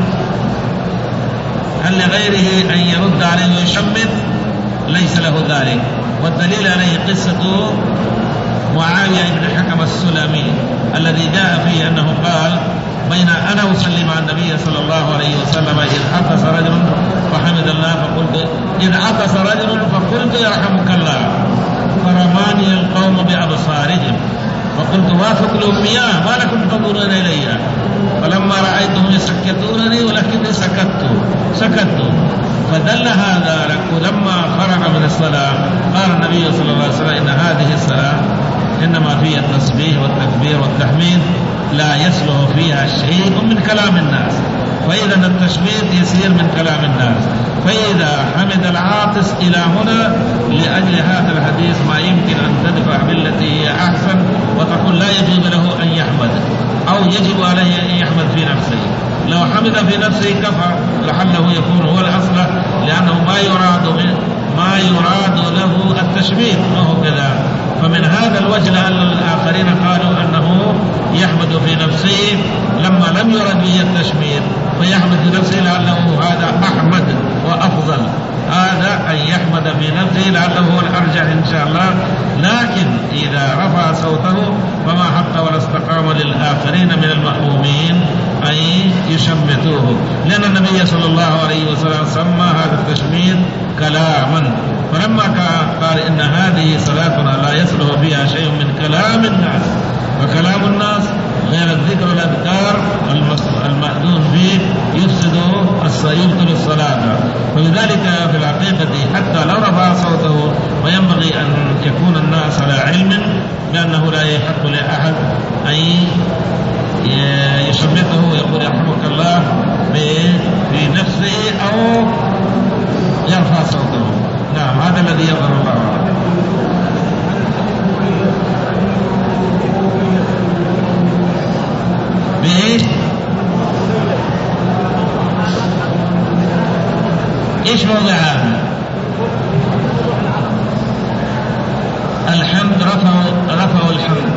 هل لغيره أن يرد عليه ويشمت؟ ليس له ذلك. والدليل عليه قصة معاوية بن حكم السلمي الذي جاء فيه أنه قال بين أنا أصلي مع النبي صلى الله عليه وسلم إذ عطس رجل فحمد الله فقلت إذ عطس رجل فقلت يرحمك الله، فرماني القوم بأبصارهم فقلت وافق الأمياء ما لكم تنظرون إلي، فلما رأيتهم يسكتونني ولكني سكت سكت فدل هذا لك. لما فرغ من الصلاة قال النبي صلى الله عليه وسلم إن هذه الصلاة إنما فيها التسبيح والتكبير والتحميد لا يصلح فيها شيء من كلام الناس، فإذا التشميت يسير من كلام الناس. فإذا حمد العاطس إلى هنا لأجل هذا الحديث ما يمكن أن تدفع بالتي هي أحسن وتقول لا يجوز له أن يحمد أو يجب عليه أن يحمد في نفسه. لو حمد في نفسه كفر لعله يكون هو الأصل، لأنه ما يراد ما يراد له التشميت وهو كذا. فمن هذا الوجه لأن الآخرين قالوا أنه يحمد في نفسه لما لم يرد به التشميت، فيحمد في نفسه لعله هذا أحمد وأفضل، هذا أن يحمد في نفسه لعله هو الأرجح إن شاء الله، لكن إذا رفع صوته فما حق ولا استقام للآخرين من المأمومين أن يشمتوه، لأن النبي صلى الله عليه وسلم سمى هذا التشميت كلاما، فلما قال إن هذه صلاتنا لا يصلح فيها شيء من كلام الناس، فكلام الناس غير الذكر والأذكار المأذون فيه يفسد يبطل الصلاة. ولذلك في الحقيقة حتى لو رفع صوته وينبغي أن يكون الناس على علم بأنه لا يحق لأحد أن يشمته ويقول يرحمك الله في نفسه أو يرفع صوته. نعم، هذا الذي يظهر الله عنه. بإيش؟ إيش موضعها؟ الحمد، رفعوا رفعوا الحمد.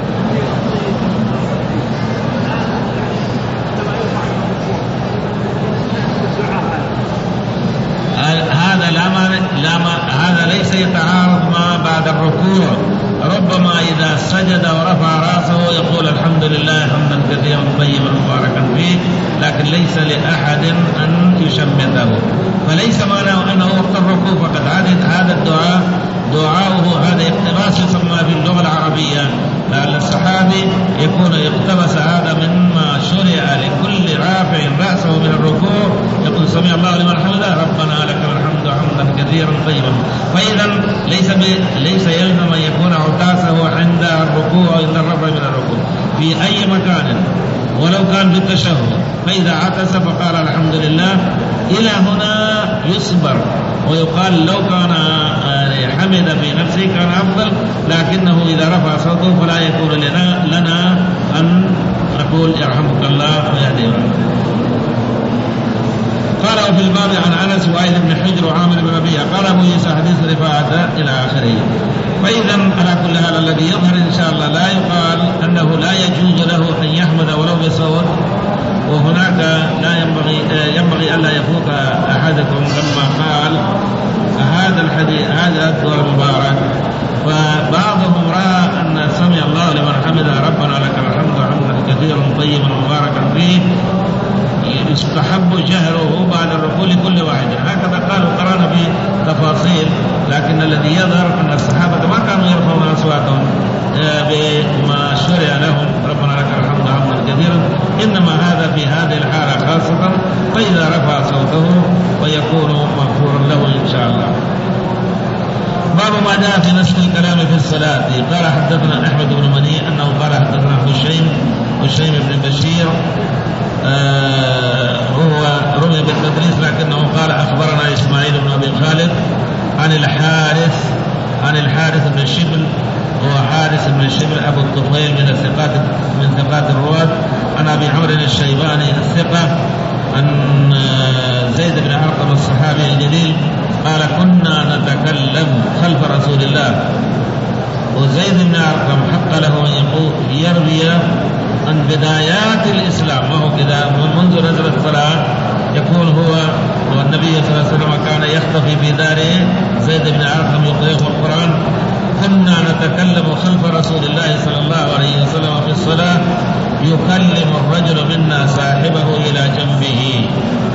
هذا لا لا هذا ليس يتعارض ما بعد الركوع. ربما إذا سجد ورفع رأسه يقول الحمد لله حمدا كثيرا طيبا مباركا فيه، لكن ليس لأحد أن يشمته. فليس معناه أنه وقت الركوع فقط. هذا الدعاء دعاؤه هذا اقتباس يسمى في اللغة العربية، لأن الصحابي يكون اقتبس هذا مما شرع لكل رافع رأسه من الركوع يقول سمع الله لمن حمده ربنا لك الحمد حمدا كثيرا طيبا. فإذا ليس ليس يلزم أن يكون عتاسه عند الركوع أو عند الرفع من الركوع في أي مكان ولو كان في التشهد، فإذا عتس فقال الحمد لله إلى هنا يصبر، ويقال لو كان حمد في نفسه كان أفضل، لكنه إذا رفع صوته فلا يكون لنا, لنا أن نقول يرحمك الله ويهديه. قال وفي الباب عن أنس وائل بن حجر وعامر بن ربيعة قال أبو عيسى حديث رفاعة إلى آخره. فإذا على كل حال الذي يظهر إن شاء الله لا يقال أنه لا يجوز له أن يحمد ولو بصوت، وهناك لا ينبغي ينبغي ألا يفوت أحدكم لما قال هذا الحديث هذا الدعاء المبارك. فبعضهم رأى أن سمع الله لمن حمده ربنا لك الحمد حمدا كثيرا طيبا مباركا فيه يستحب جهره بعد الركوع لكل واحد، هكذا قالوا قرأنا في تفاصيل. لكن الذي يظهر أن الصحابة ما كانوا يرفعون أصواتهم بما شرع لهم ربنا لك الحمد حمدا كثيرا، إنما هذا في هذه الحالة خاصة، فإذا رفع صوته ويكون مغفورا له إن شاء الله. باب ما جاء في نسخ الكلام في الصلاة. قال حدثنا أحمد بن مني أنه قال حدثنا هشيم هشيم بن بشير آه هو رمي بالتدريس لكنه قال أخبرنا إسماعيل بن أبي خالد عن الحارث عن الحارث بن شبل، هو حارث بن شبل أبو الطفيل من الثقات من ثقات الرواة، عن أبي عمرو الشيباني الثقة عن زيد بن أرقم الصحابي الجليل قال كنا نتكلم خلف رسول الله، وزيد بن أرقم حق له أن يقول يروي عن بدايات الإسلام، وهو كذا منذ نزل الصلاة يقول هو والنبي صلى الله عليه وسلم كان يختفي في داره زيد بن أرقم يقرأه القرآن. كنا نتكلم خلف رسول الله صلى الله عليه وسلم في الصلاة يكلم الرجل منا صاحبه إلى جنبه.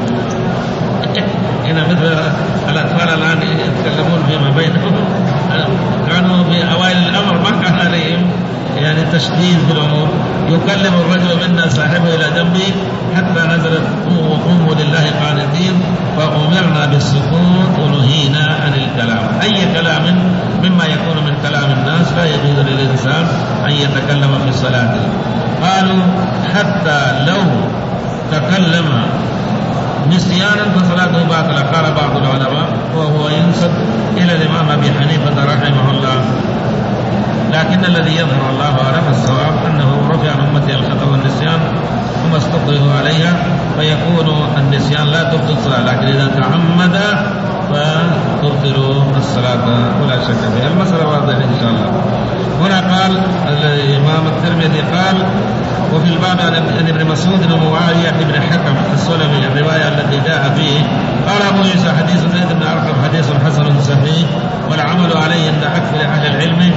هنا مثل الأطفال الآن يتكلمون فيما بينهم، كانوا في أوائل الأمر ما كان عليهم يعني تشديد في الأمور. يكلم الرجل منا صاحبه إلى جنبه حتى نزلت وقوموا لله قانتين فأمرنا بالسكوت ونهينا عن الكلام. أي كلام مما يكون من كلام الناس لا يجوز للإنسان أن يتكلم في الصلاة. قالوا حتى لو تكلم نسيانا فصلاته باطلة. قال بعض العلماء وهو ينسب إلى الإمام أبي حنيفة رحمه الله، لكن الذي يظهر الله أعلم الصواب أنه رفع عن أمته الخطأ والنسيان ثم استقره عليها، فيكون النسيان لا تبطل الصلاة، لكن إذا تعمد فتبطل الصلاة ولا شك فيها. المسألة واضحة إن شاء الله. هنا قال الإمام الترمذي قال وفي الباب عن ابن مسعود ومعاوية بن حكم السلمي الرواية التي جاء فيه قال أبو عيسى حديث زيد بن أرقم حديث حسن صحيح والعمل عليه عند أكثر أهل العلم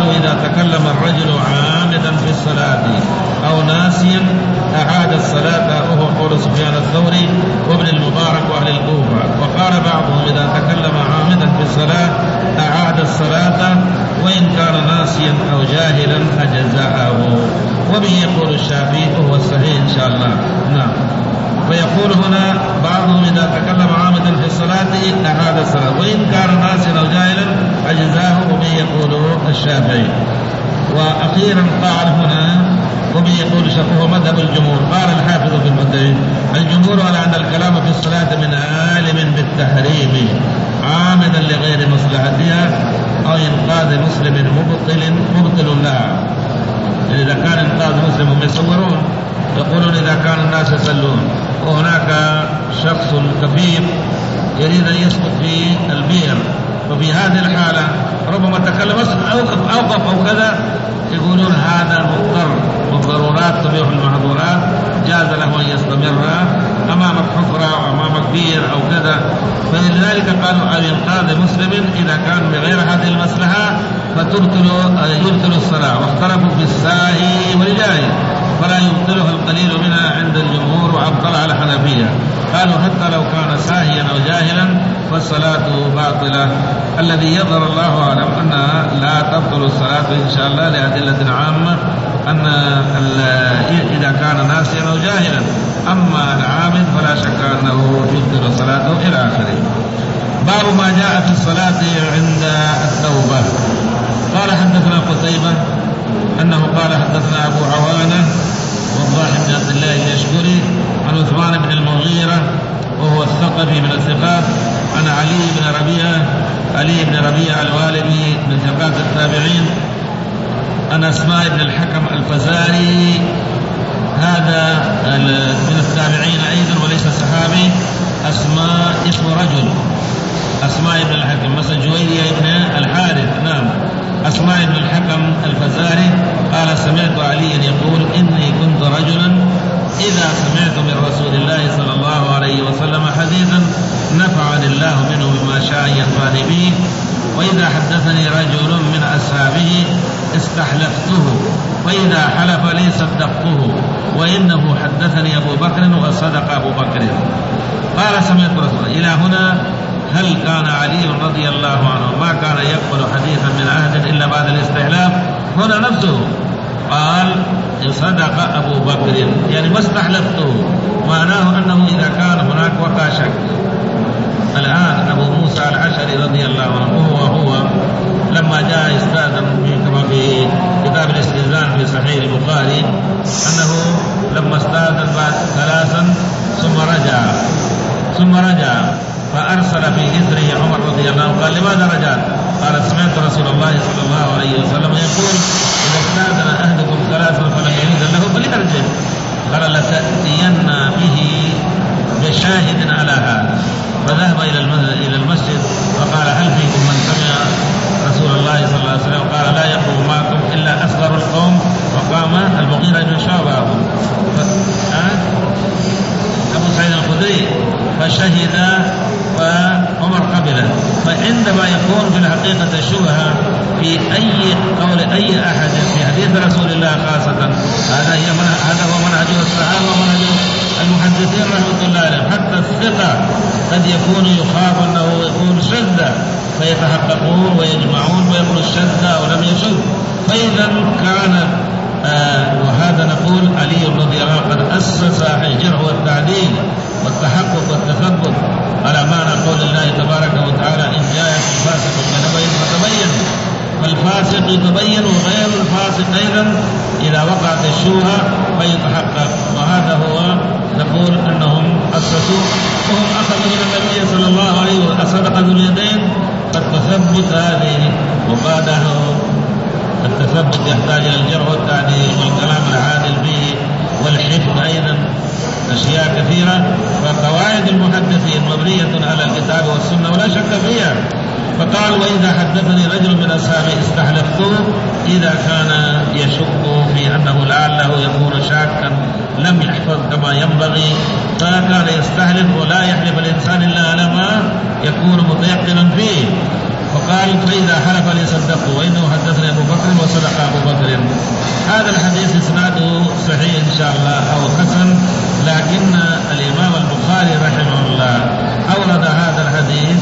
قالوا إذا تكلم الرجل عامدا في الصلاة أو ناسيا أعاد الصلاة، وهو قول سفيان الثوري وابن المبارك وأهل الكوفة. وقال بعضهم إذا تكلم عامدا في الصلاة أعاد الصلاة وإن كان ناسيا أو جاهلا أجزاءه، وبه يقول الشافعي وهو الصحيح إن شاء الله. نعم. فيقول هنا بعضهم إذا تكلم عامدا في الصلاة أعاد الصلاة وإن كان ناسيا أو جاهلا أجزاءه، وبه يقول الشافعي. وأخيرا قال هنا وبه يقول الشافعي هو مذهب الجمهور. قال الحافظ في المدعي الجمهور على أن الكلام في الصلاة من عالم بالتحريم عامدا لغير مصلحتها أو إنقاذ مسلم مبطل مبطل لها. إذا كان إنقاذ مسلم هم يصورون يقولون إذا كان الناس يصلون وهناك شخص كفيف يريد أن يسقط في البئر، وفي هذه الحالة ربما تكلم أوقف أوقف أو كذا، يقولون هذا مضطر والضرورات تبيح المحظورات، جاز له أن يستمر أمامك حفرة أو أمامك بئر أو كذا. فلذلك قالوا أو إنقاذ مسلم إذا كان بغير هذه المصلحة فتبطل يبطل الصلاة. واختلفوا في الساهي والجاهل فلا يبطلها القليل منها عند الجمهور وأبطل على حنفية. قالوا حتى لو كان ساهيا أو جاهلا فالصلاة باطلة. الذي يظهر الله أعلم أنها لا تبطل الصلاة إن شاء الله لأدلة عامة أن إذا كان ناسيا أو جاهلا. أما العامد فلا شك أنه يبطل صلاته إلى آخره. باب ما جاء في الصلاة عند التوبة. قال حدثنا قتيبة أنه قال حدثنا أبو عوانة وضاح بن عبد الله اليشكري عن عثمان بن المغيرة وهو الثقفي من الثقات عن علي بن ربيعة علي بن ربيعة الوالبي من ثقات التابعين عن أسماء بن الحكم الفزاري، هذا من التابعين أيضا وليس صحابي. أسماء اسم رجل، أسماء بن الحكم مثل جويرية بن الحارث. نعم. أسماء بن الحكم الفزاري قال سمعت عليا يقول إني كنت رجلا إذا سمعت من رسول الله صلى الله عليه وسلم حديثا نفعني الله منه بما شاء ينفعني به، وإذا حدثني رجل من أصحابه استحلفته وإذا حلف لي صدقته وإنه حدثني أبو بكر وصدق أبو بكر. قال سمعت رسول الله. إلى هنا هل كان علي رضي الله عنه ما كان يقبل حديثا من عهد إلا بعد الاستحلاف؟ هنا نفسه قال صدق أبو بكر، يعني ما استحلفته، معناه أنه إذا كان هناك وقع شك. الآن أبو موسى العشري رضي الله عنه وهو هو لما جاء استاذن كما في كتاب الاستئذان في صحيح البخاري أنه لما استاذن بعد ثلاثا ثم رجع ثم رجع فأرسل في إثره عمر رضي الله عنه قال لماذا رجعت؟ قال سمعت رسول الله صلى الله عليه وسلم يقول إذا استاذن أحدكم ثلاثا فلم يجد له فليرجع. قال لتأتين به بشاهد على هذا. فذهب إلى المسجد وقال هل فيكم من سمع رسول الله صلى الله عليه وسلم؟ قال لا يقوم معكم إلا أصغر القوم. وقام المغيرة بن شعبة أبو سعيد الخدري فشهد وعمر قبله. فعندما يكون في الحقيقة الشبهة في أي قول أي أحد في حديث رسول الله خاصة، هذا هي هذا هو منهج الصحابة ومنهج المحدثين رحمة الله عليهم. حتى الثقة قد يكون يخاف أنه يكون شذ فيتحققون ويجمعون ويقول الشذ أو لم يشذ. فإذا كان آه وهذا نقول علي رضي الله عنه قد أسس الجرح والتعديل والتحقق والتثبت على معنى قول الله تبارك وتعالى إن جاءكم فاسق بنبأ فتبين. فالفاسق يتبين وغير الفاسق أيضا إذا وقعت الشبهة فيتحقق. وهذا هو نقول أنهم أسسوا وهم أخذوا من النبي صلى الله عليه وسلم صدقة اليدين. فالتثبت هذه وقاده التثبت يحتاج إلى الجرح والتعديل والكلام العادل به والحفظ أيضا أشياء كثيرة. فقواعد المحدثين مبنية على الكتاب والسنة ولا شك فيها. فقال وإذا حدثني رجل من أصحابه استحلفته إذا كان يشك في أنه لعله يكون شاكا لم يحفظ كما ينبغي فكان يستحلف ولا يحلف الإنسان إلا على ما يكون متيقنا فيه. فقال فإذا حلف لي صدقته وإنه حدثني أبو بكر صدق أبو بكر. هذا الحديث إسناده صحيح إن شاء الله أو حسن، لكن الإمام البخاري رحمه الله أورد هذا الحديث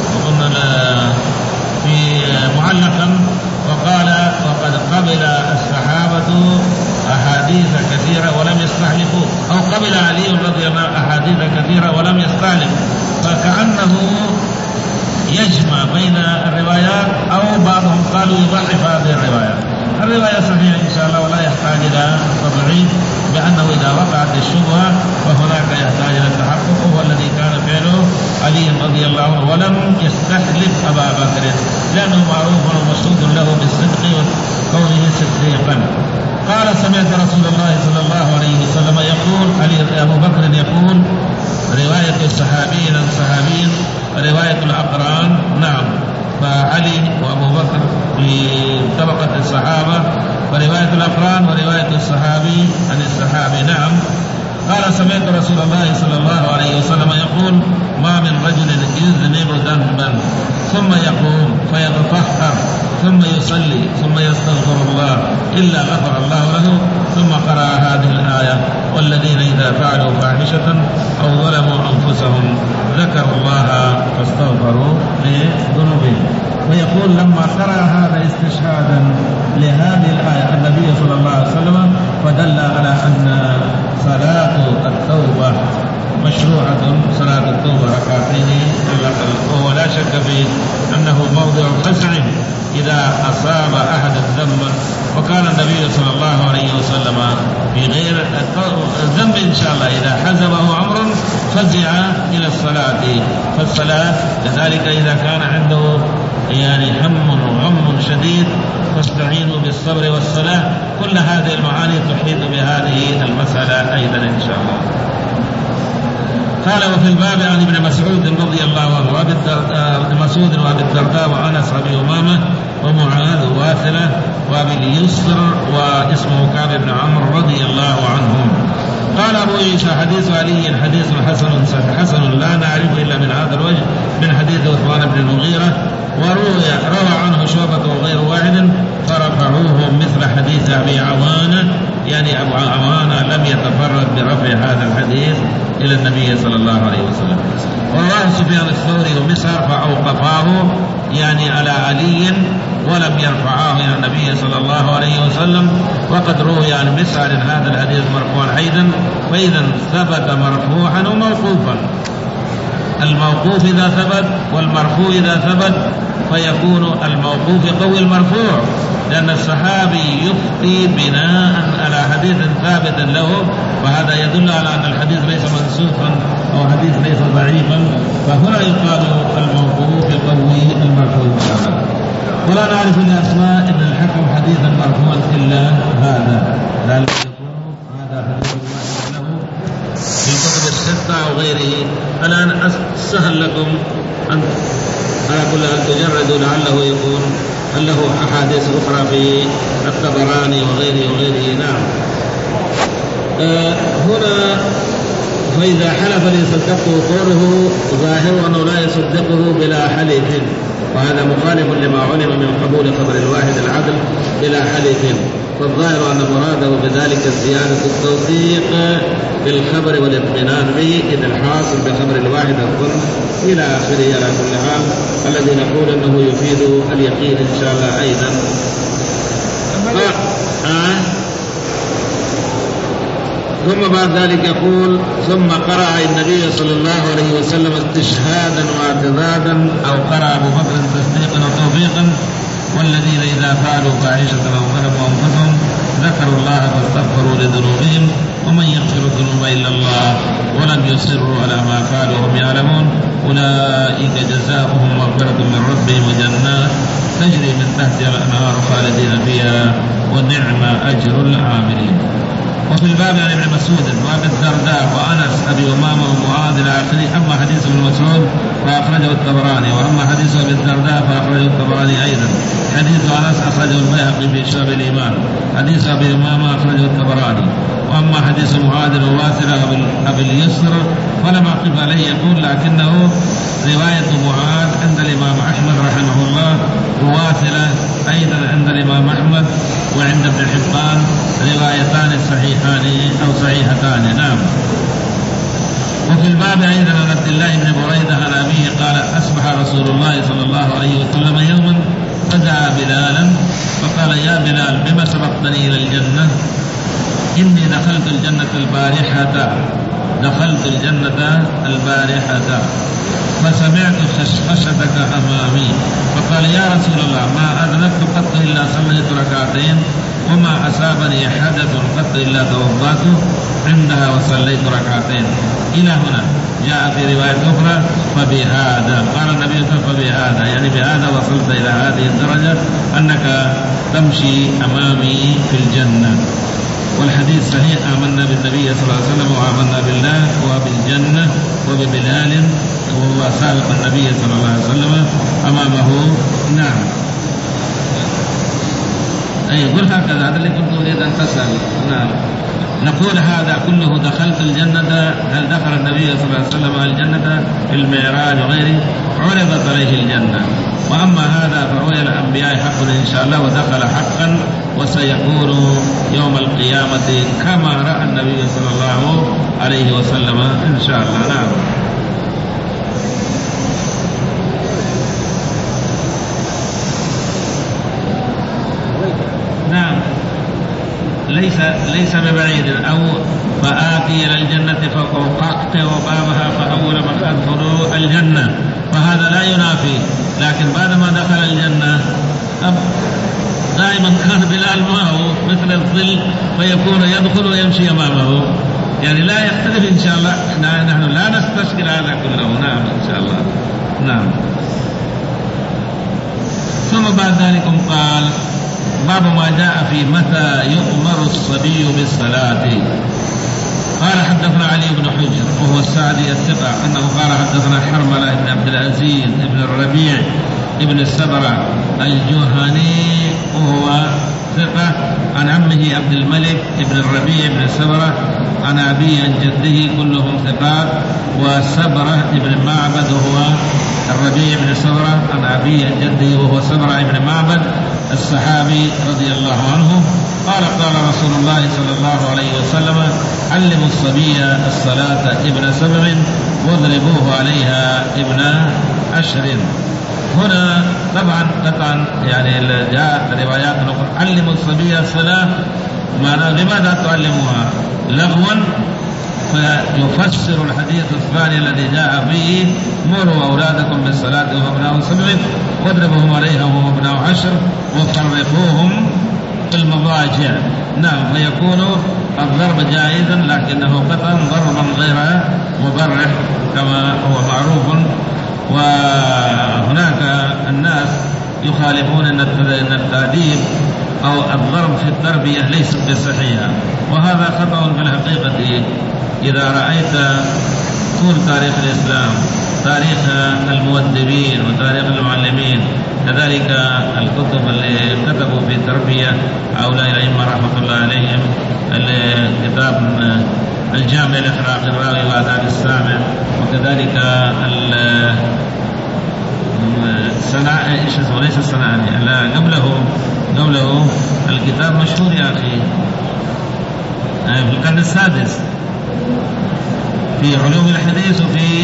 في معلقا وقال وقد قبل الصحابة أحاديث كثيرة ولم يستحلفوا، أو قبل علي رضي الله عنه أحاديث كثيرة ولم يستحلف، فكأنه يجمع بين الروايات، أو بعضهم قالوا يضعف هذه الروايات. الرواية صحيحة إن شاء الله ولا يحتاج إلى تضعيف، بأنه إذا وقعت الشبهة فهناك يحتاج إلى التحقق، وهو الذي كان فعله علي رضي الله عنه ولم يستحلف أبا بكر، لأنه معروف ومشهود له بالصدق وكونه صديقا. قال سمعت رسول الله صلى الله عليه وسلم يقول، علي أبو بكر يقول، رواية الصحابي عن صحابي، رواية الأقران، نعم، فعلي وأبو بكر في طبقة الصحابة، ورواية الأقران ورواية الصحابي عن الصحابي، نعم. قال سمعت رسول الله صلى الله عليه وسلم يقول، ما من رجل يذنب ذنبا ثم يقوم فيتطهر ثم يصلي ثم يستغفر الله إلا غفر الله له. ثم قرأ هذه الآية، والذين إذا فعلوا فاحشة أو ظلموا أنفسهم ذكروا الله فاستغفروا لذنوبهم. ويقول لما قرأ هذا استشهادا لهذه الآية النبي صلى الله عليه وسلم، فدل على أن صلاة التوبة مشروعة، صلاة التوبة ركعتين، وهو لا شك في أنه موضع فزع إذا أصاب أحد الذنب. وكان النبي صلى الله عليه وسلم في غير الذنب إن شاء الله إذا حزبه أمر فزع إلى الصلاة، فالصلاة كذلك إذا كان عنده يعني هم وغم شديد فاستعينوا بالصبر والصلاة. كل هذه المعاني تحيط بهذه المسألة أيضا إن شاء الله. قال وفي الباب عن ابن مسعود رضي الله عنه وابن مسعود وابي الدرداء وانس وابي امامه ومعاذ وواثله وابي اليسر واسمه كعب بن عمرو رضي الله عنهم. قال ابو عيسى حديث علي حديث حسن حسن لا نعرف الا من هذا الوجه من حديث عثمان بن المغيرة، وروى روى عنه شعبة وغير واحد فرفعوه مثل حديث ابي عوانة، يعني ابو عوانة لم يتفرد برفع هذا الحديث إلى النبي صلى الله عليه وسلم. والله سفيان الثوري ومسعر فأوقفاه يعني على علي ولم يرفعاه إلى النبي صلى الله عليه وسلم. وقد روي عن مسعر هذا الحديث مرفوعا أيضا، فإذا ثبت مرفوعا وموقوفا. الموقوف إذا ثبت والمرفوع إذا ثبت فيكون الموقوف قوي المرفوع، لأن الصحابي يفتي بناء على حديث ثابت له، وهذا يدل على أن الحديث ليس منسوخا أو حديث ليس ضعيفا، فهنا يقال الموقوف قوي المرفوع. ولا نعرف الأسماء إن الحكم حديثا مرفوعا إلا هذا، ذلك يكون هذا حديث له في كتب الستة أو غيره. الآن سهل لكم أن أقول أن تجردوا لعله يكون هل له أحاديث أخرى في الطبراني وغيره وغيره. نعم. آه هنا فإذا حلف ليصدقه قوله ظاهر أنه لا يصدقه بلا حلف، وهذا مخالف لما علم من قبول خبر الواحد العدل بلا حلف. فالظاهر أن مراده بذلك الزيادة التوثيق بالخبر والاطمئنان به، إذ الحاصل بخبر الواحد الظن إلى آخره. على كل حال الذي نقول أنه يفيد اليقين إن شاء الله أيضا. آه. ثم بعد ذلك يقول ثم قرأ النبي صلى الله عليه وسلم استشهادا واعتذادا، أو قرأ أبو بكر تصديقا وتوفيقا، والذين إذا فعلوا فاحشة أو ظلموا أنفسهم ذكروا الله فاستغفروا لذنوبهم ومن يغفر الذنوب إلا الله ولم يصروا على ما فعلوا وهم يعلمون أولئك جزاؤهم مغفرة من ربهم وجنات تجري من تحتها الأنهار خالدين فيها ونعم أجر العاملين. وفي الباب عن ابن مسعود وابي الدرداء وانس ابي امامه ومعاذ الى اخره. اما حديث ابن مسعود فاخرجه الطبراني، واما حديث ابي الدرداء فاخرجه الطبراني ايضا. حديث انس اخرجه البيهقي في شعب الايمان. حديث ابي امامه اخرجه الطبراني. وأما حديث معاذ وواثلة أبي اليسر فلم أقف عليه يقول، لكنه رواية معاذ عند الإمام أحمد رحمه الله، وواثلة أيضا عند الإمام أحمد وعند ابن حبان، روايتان صحيحان أو صحيحتان. نعم. وفي الباب أيضا عن عبد الله بن بريدة عن أبيه قال: أصبح رسول الله صلى الله عليه وسلم يوما فدعا بلالا فقال: يا بلال بما سبقتني إلى الجنة؟ إني دخلت الجنة البارحة دخلت الجنة البارحة فسمعت خشخشتك أمامي. فقال: يا رسول الله ما أذنبت قط إلا صليت ركعتين، وما أصابني حدث قط إلا توضأت عندها وصليت ركعتين. إلى هنا جاء في رواية أخرى فبهذا قال النبي صلى الله عليه وسلم فبهذا، يعني بهذا وصلت إلى هذه الدرجة أنك تمشي أمامي في الجنة. والحديث صحيح: آمنا بالنبي صلى الله عليه وسلم وآمنا بالله وبالجنة وببلال، وهو سابق النبي صلى الله عليه وسلم أمامه. نعم. أي قل هكذا، هذا اللي كنت أريد أن تسأل. نعم. نقول هذا كله دخلت الجنة، هل دخل النبي صلى الله عليه وسلم الجنة في المعراج وغيره؟ عرضت عليه الجنة. وأما هذا فرؤيا الأنبياء حق إن شاء الله، ودخل حقا وسيكون يوم القيامة كما رأى النبي صلى الله عليه وسلم إن شاء الله. نعم. نعم. ليس ليس ببعيد. أو فآتي إلى الجنة فأقطع بابها فأول ما أدخلوا الجنة، فهذا لا ينافي. لكن بعدما دخل الجنة دائما كان بلال معه مثل الظل، فيكون يدخل ويمشي أمامه، يعني لا يختلف إن شاء الله. نحن لا نستشكل هذا كله. نعم إن شاء الله. نعم. ثم بعد ذلك قال: باب ما جاء في متى يؤمر الصبي بالصلاة. قال: حدثنا علي بن حجر وهو السعدي الثقة أنه قال: حدثنا حرملة بن عبد العزيز بن الربيع ابن السبرة الجهني وهو ثقة، عن عمه عبد الملك بن الربيع بن السبرة عن أبيه عن جده، كلهم ثقات. وسبرة بن معبد وهو الربيع بن سبرة عن أبيه عن جده وهو سبرة بن معبد الصحابي رضي الله عنه قال: قال رسول الله صلى الله عليه وسلم: علموا الصبي الصلاة ابن سبع واضربوه عليها ابن عشر. هنا طبعا قطعا يعني جاء روايات أخرى: علموا الصبي الصلاة، معنى لماذا تعلموها؟ لغوا. فيفسر الحديث الثاني الذي جاء فيه: مروا أولادكم بالصلاة وهم أبناء سبع واضربوهم عليها وهم أبناء عشر وفرقوهم في المضاجع. نعم. فيكون الضرب جائزا، لكنه قطعا ضربا غير مبرح كما هو معروف. وهناك الناس يخالفون أن التأديب أو الضرب في التربية ليس بصحيحة، وهذا خطأ في الحقيقة. إذا رأيت طول تاريخ الإسلام، تاريخ المؤدبين وتاريخ المعلمين، كذلك الكتب اللي كتبوا في التربية هؤلاء الأئمة رحمة الله عليهم، كتاب الجامع لأخلاق الراوي وآداب السامع، وكذلك الصناعي ايش اسمه ليس الصناعي لا قبله قبله الكتاب مشهور يا أخي في القرن السادس في علوم الحديث وفي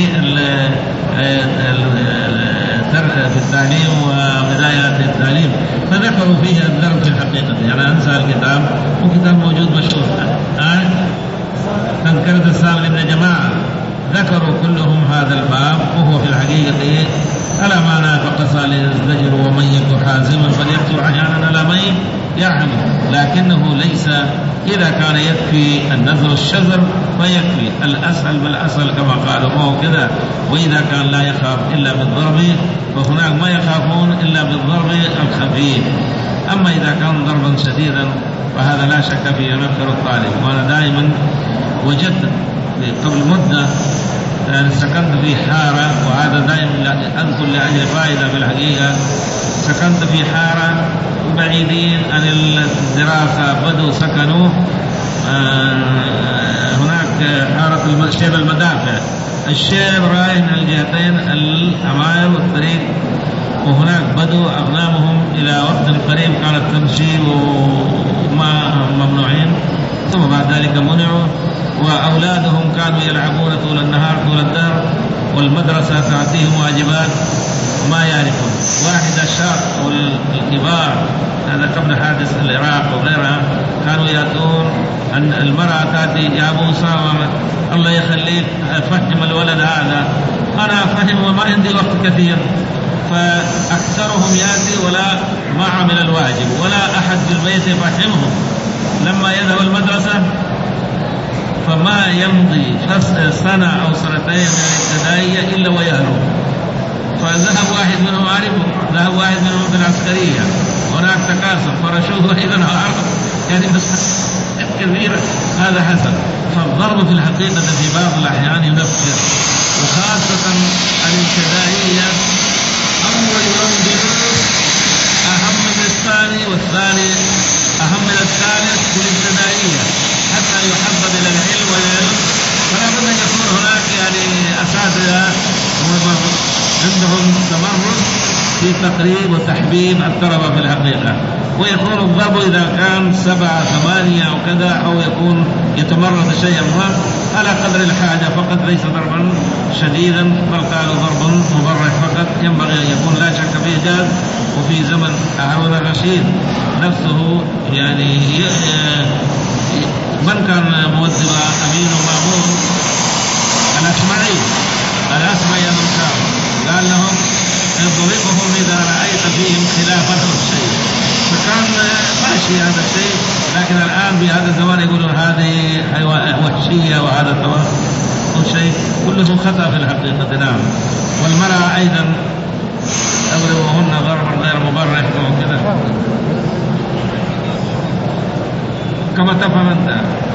في التعليم وبدايات التعليم، فذكروا فيه الضرب في الحقيقة. يعني أنسى الكتاب وكتاب موجود مشهور آه؟ تذكرة السامع لابن جماعة، ذكروا كلهم هذا الباب، وهو في الحقيقة ألا ما نافق صالح الزجر ومن يك حازما فليقتل أحيانا على من يعلم، لكنه ليس إذا كان يكفي النذر الشذر فيكفي الأسهل بالأسهل كما قالوا، وهو كذا. وإذا كان لا يخاف إلا بالضرب فهناك ما يخافون إلا بالضرب الخفيف. أما إذا كان ضربا شديدا فهذا لا شك فيه ينفر الطالب. وأنا دائما وجدت قبل مدة يعني سكنت في حارة، وهذا دائما أذكر لأجل فائدة في الحقيقة، سكنت في حارة بعيدين عن الدراسة، بدوا سكنوا هناك حارة شيب المدافع، الشيب رايح من الجهتين الأماير والطريق، وهناك بدو أغنامهم إلى وقت قريب كانت تمشي وما ممنوعين، ثم بعد ذلك منعوا، وأولادهم كانوا يلعبون طول النهار طول الدهر، والمدرسة تعطيهم واجبات ما يعرفون. واحد الشاب أو الكبار، هذا قبل حادث العراق وغيرها، كانوا يأتون أن المرأة تأتي يا أبو أسامة الله يخليك فهم الولد هذا، أنا أفهم وما عندي وقت كثير، فأكثرهم يأتي ولا ما عمل الواجب ولا أحد في البيت يفهمهم. لما يذهب المدرسة فما يمضي سنة أو سنتين من الابتدائية إلا ويهرب. فذهب واحد منهم عارفه، ذهب واحد منهم في العسكرية، هناك تكاثر فرشوه إذا عرف يعني كثيرا. هذا حسن. فالضرب في الحقيقة في بعض الأحيان ينفر، وخاصة الابتدائية أول يوم بدرس أهم من الثاني، والثاني أهم من الثالث في الابتدائية حتى يحبب إلى العلم والعلم. فلا بد أن يكون هناك يعني أساتذة عندهم تمرس في تقريب وتحبيب الطلبة في الحقيقة، ويكون الضرب إذا كان سبعة ثمانية أو كذا، أو يكون يتمرد شيئا ما على قدر الحاجة فقط، ليس ضربا شديدا، بل قالوا ضرب مبرح فقط. ينبغي أن يكون لا شك فيه جاز. وفي زمن هارون الرشيد نفسه يعني من كان مؤدب أمين ومأمون الأسمعي الأسمعي من كان قال لهم اضربهم إذا رأيت فيهم خلافا أو شيء، فكان ماشي هذا الشيء. لكن الآن بهذا الزمان يقولون هذه وحشية وهذا توافق شيء، كله خطأ في الحقيقة. نعم. والمرأة أيضا أضربهن ضربا غير مبرح وكذا كما تفهم أنت.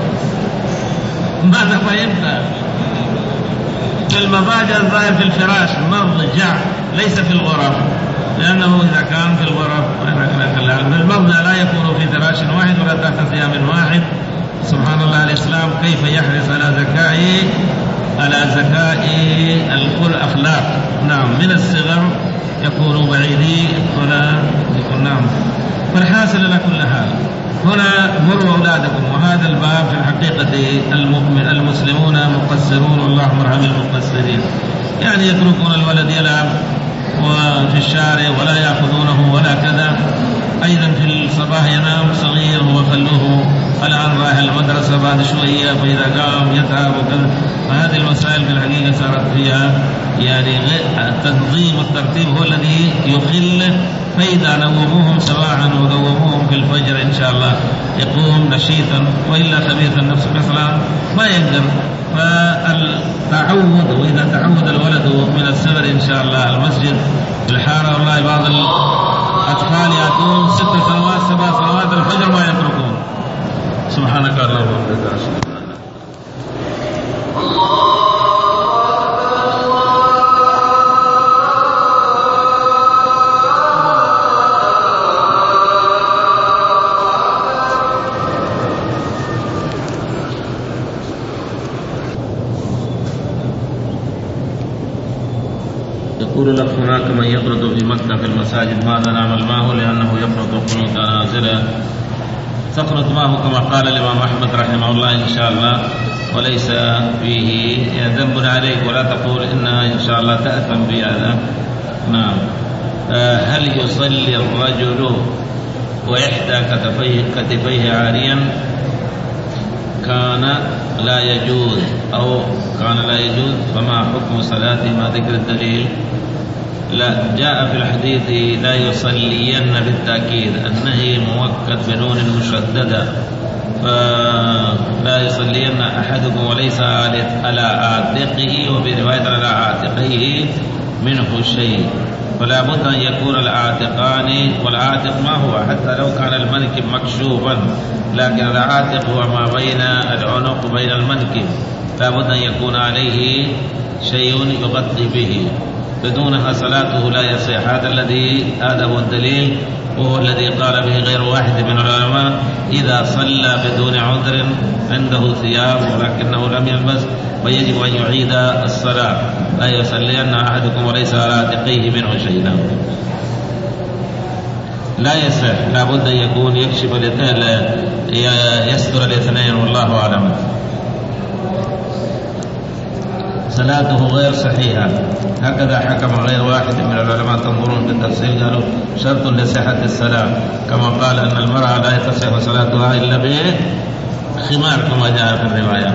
ماذا فهمت؟ في المضاجع الظاهر في الفراش، مضجع ليس في الغرف، لأنه إذا كان في الغرف المضجع لا يكون في فراش واحد ولا تحت ثياب واحد. سبحان الله الإسلام كيف يحرص على ذكاء على ذكاء الأخلاق. نعم. من الصغر يكونوا بعيدين ولا يكون. نعم. فالحاصل على كل حال هنا مروا أولادكم. وهذا الباب في الحقيقة المؤمن المسلمون مقصرون، واللهم ارحم المقصرين. يعني يتركون الولد يلعب وفي الشارع ولا يأخذونه ولا كذا. أيضا في الصباح ينام صغير وخلوه الآن رايح المدرسة بعد شوية، فإذا قام يتعب وكذا. فهذه المسائل في الحقيقة صارت فيها يعني التنظيم والترتيب هو الذي يخل. فإذا نوموهم صباحا ونوموهم في الفجر إن شاء الله يقوم نشيطا، وإلا خبيث النفس مثلا ما يقدر. فالتعود، وإذا تعود الولد من السفر إن شاء الله المسجد في الحارة، والله بعض الأطفال يأتون ست سنوات سبع سنوات الفجر ما يتركون. سبحانك اللهم وبحمدك. يقول لك هناك من يقنط في مكة في المساجد، ماذا نعمل معه؟ لأنه يقنط قنوتا نازلة. تقنط معه كما قال الإمام أحمد رحمه الله إن شاء الله، وليس فيه ذنب عليك، ولا تقول إنها إن شاء الله تأثم بهذا. نعم. هل يصلي الرجل وإحدى كتفيه, كتفيه عاريا؟ كان لا يجوز أو كان لا يجوز، فما حكم صلاته مع ذكر الدليل؟ لا، جاء في الحديث لا يصلين بالتأكيد، النهي مؤكد بنون مشددة، فلا يصلين أحدكم وليس على عاتقه، وفي رواية على عاتقه منه شيء، فلا بد أن يكون العاتقان. والعاتق ما هو؟ حتى لو كان المنكب مكشوفا، لكن العاتق هو ما بين العنق وبين المنكب، لا بد أن يكون عليه شيء يغطي به، بدونها صلاته لا يصح. هذا الذي هذا هو الدليل وهو الذي قال به غير واحد من العلماء: إذا صلى بدون عذر عنده ثياب ولكنه لم يلبس ويجب أن يعيد الصلاة، لا يصلين أحدكم وليس على عاتقيه منه شيء. لا يصح، لا بد أن يكون يكشف يستر الاثنين، والله أعلم. صلاته غير صحيحة، هكذا حكم غير واحد من العلماء. تنظرون في التفسير قالوا شرط لصحة الصلاة، كما قال أن المرأة لا تصح صلاتها إلا بخمار كما جاء في الرواية.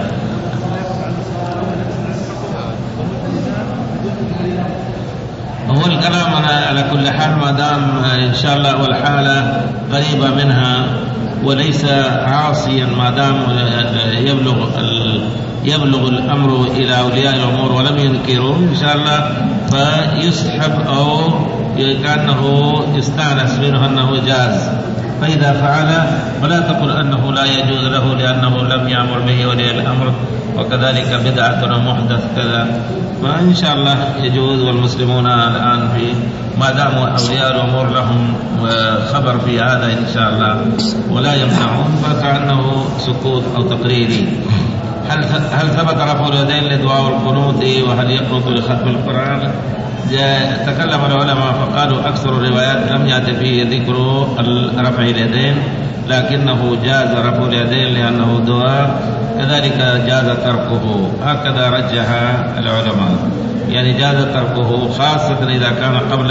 هو الكلام على كل حال ما دام إن شاء الله والحالة قريبة منها وليس عاصيا، ما دام يبلغ يبلغ الأمر إلى أولياء الأمور ولم ينكروا إن شاء الله فيسحب، أو كأنه يستأنس منه أنه جاز. فإذا فعل فلا تقل أنه لا يجوز له لأنه لم يأمر به ولي الأمر، وكذلك بدعة محدث كذا. فإن شاء الله يجوز، والمسلمون الآن في ما دام أولياء الأمور لهم خبر في هذا إن شاء الله ولا يمنعون، فكأنه سكوت أو تقريري. هل هل ثبت رفع اليدين لدعاء القنوت، وهل يقنط لختم القرآن؟ تكلم العلماء فقالوا أكثر الروايات لم يأتي فيه ذكر رفع اليدين، لكنه جاز رفع اليدين لأنه دعاء، كذلك جاز تركه، هكذا رجح العلماء. يعني جاز تركه خاصة إذا كان قبل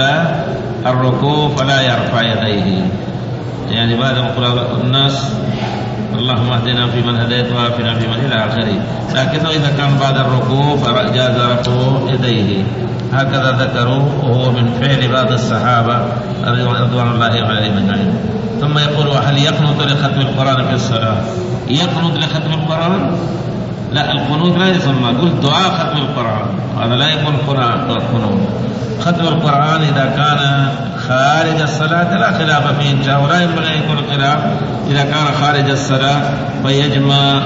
الركوع فلا يرفع يديه، يعني بعد ما قال الناس اللهم اهدنا فيمن هديت وعافنا فيمن إلى آخره، لكنه إذا كان بعد الركوع فجاز رفع يديه، هكذا ذكروا، وهو من فعل بعض الصحابة رضوان الله عليهم أجمعين. ثم يقول: هل يقنط لختم القرآن في الصلاة؟ يقنط لختم القرآن؟ لا، القنوت لا يسمى، قلت دعاء ختم القرآن، هذا لا يكون قنوت. ختم القرآن إذا كان خارج الصلاة لا خلاف فيه إن شاء الله، ولا ينبغي أن يكون خلاف إذا كان خارج الصلاة فيجمع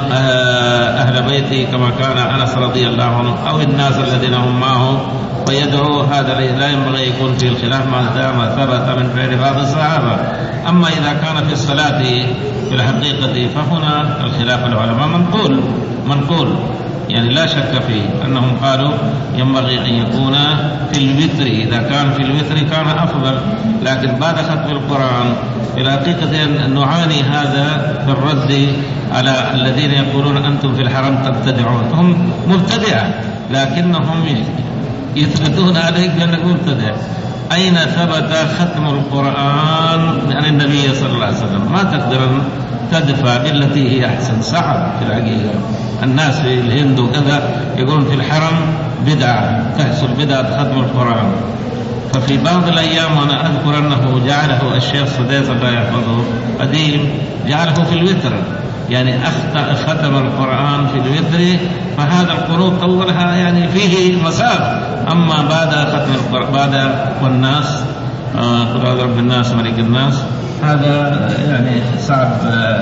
أهل بيته كما كان أنس رضي الله عنه أو الناس الذين هم معه فيدعو، هذا لا ينبغي يكون فيه الخلاف ما دام ثبت من فعل بعض الصحابة. أما إذا كان في الصلاة في الحقيقة فهنا الخلاف العلماء منقول منقول يعني لا شك فيه، أنهم قالوا ينبغي أن يكون في الوتر، إذا كان في الوتر كان أفضل، لكن بعد ختم القرآن في الحقيقة نعاني هذا في الرد على الذين يقولون أنتم في الحرم تبتدعون. هم مبتدعة لكنهم يثبتون عليك بأنك مبتدع. أين ثبت ختم القرآن عن النبي صلى الله عليه وسلم؟ ما تقدر تدفع بالتي هي أحسن، صعب في الحقيقة. الناس في الهند وكذا يقولون في الحرم بدعة، تحصل بدعة ختم القرآن. ففي بعض الأيام أنا أذكر أنه جعله الشيخ سديس الله يحفظه قديم، جعله في الوتر، يعني أخطأ ختم القرآن في الوتر، فهذا القنوت طولها يعني فيه مسافة. أما بعد ختم القرآن بعد والناس قل أعوذ برب الناس ملك الناس، هذا يعني صعب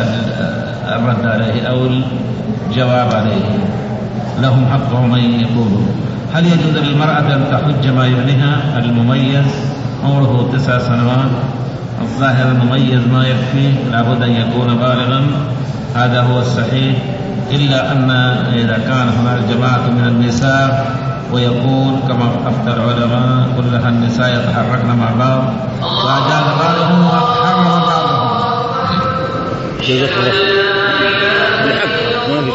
الرد عليه أو الجواب عليه، لهم حقهم أن يقولوا. هل يجوز للمرأة أن تحج مع ابنها المميز عمره تسع سنوات؟ الظاهر المميز ما يكفي، لابد أن يكون بالغا، هذا هو الصحيح، إلا أن إذا كان هناك جماعة من النساء ويقول كما أفتى العلماء كلها النساء يتحركن مع بعض فأجاز بعضهم وحرم بعضهم.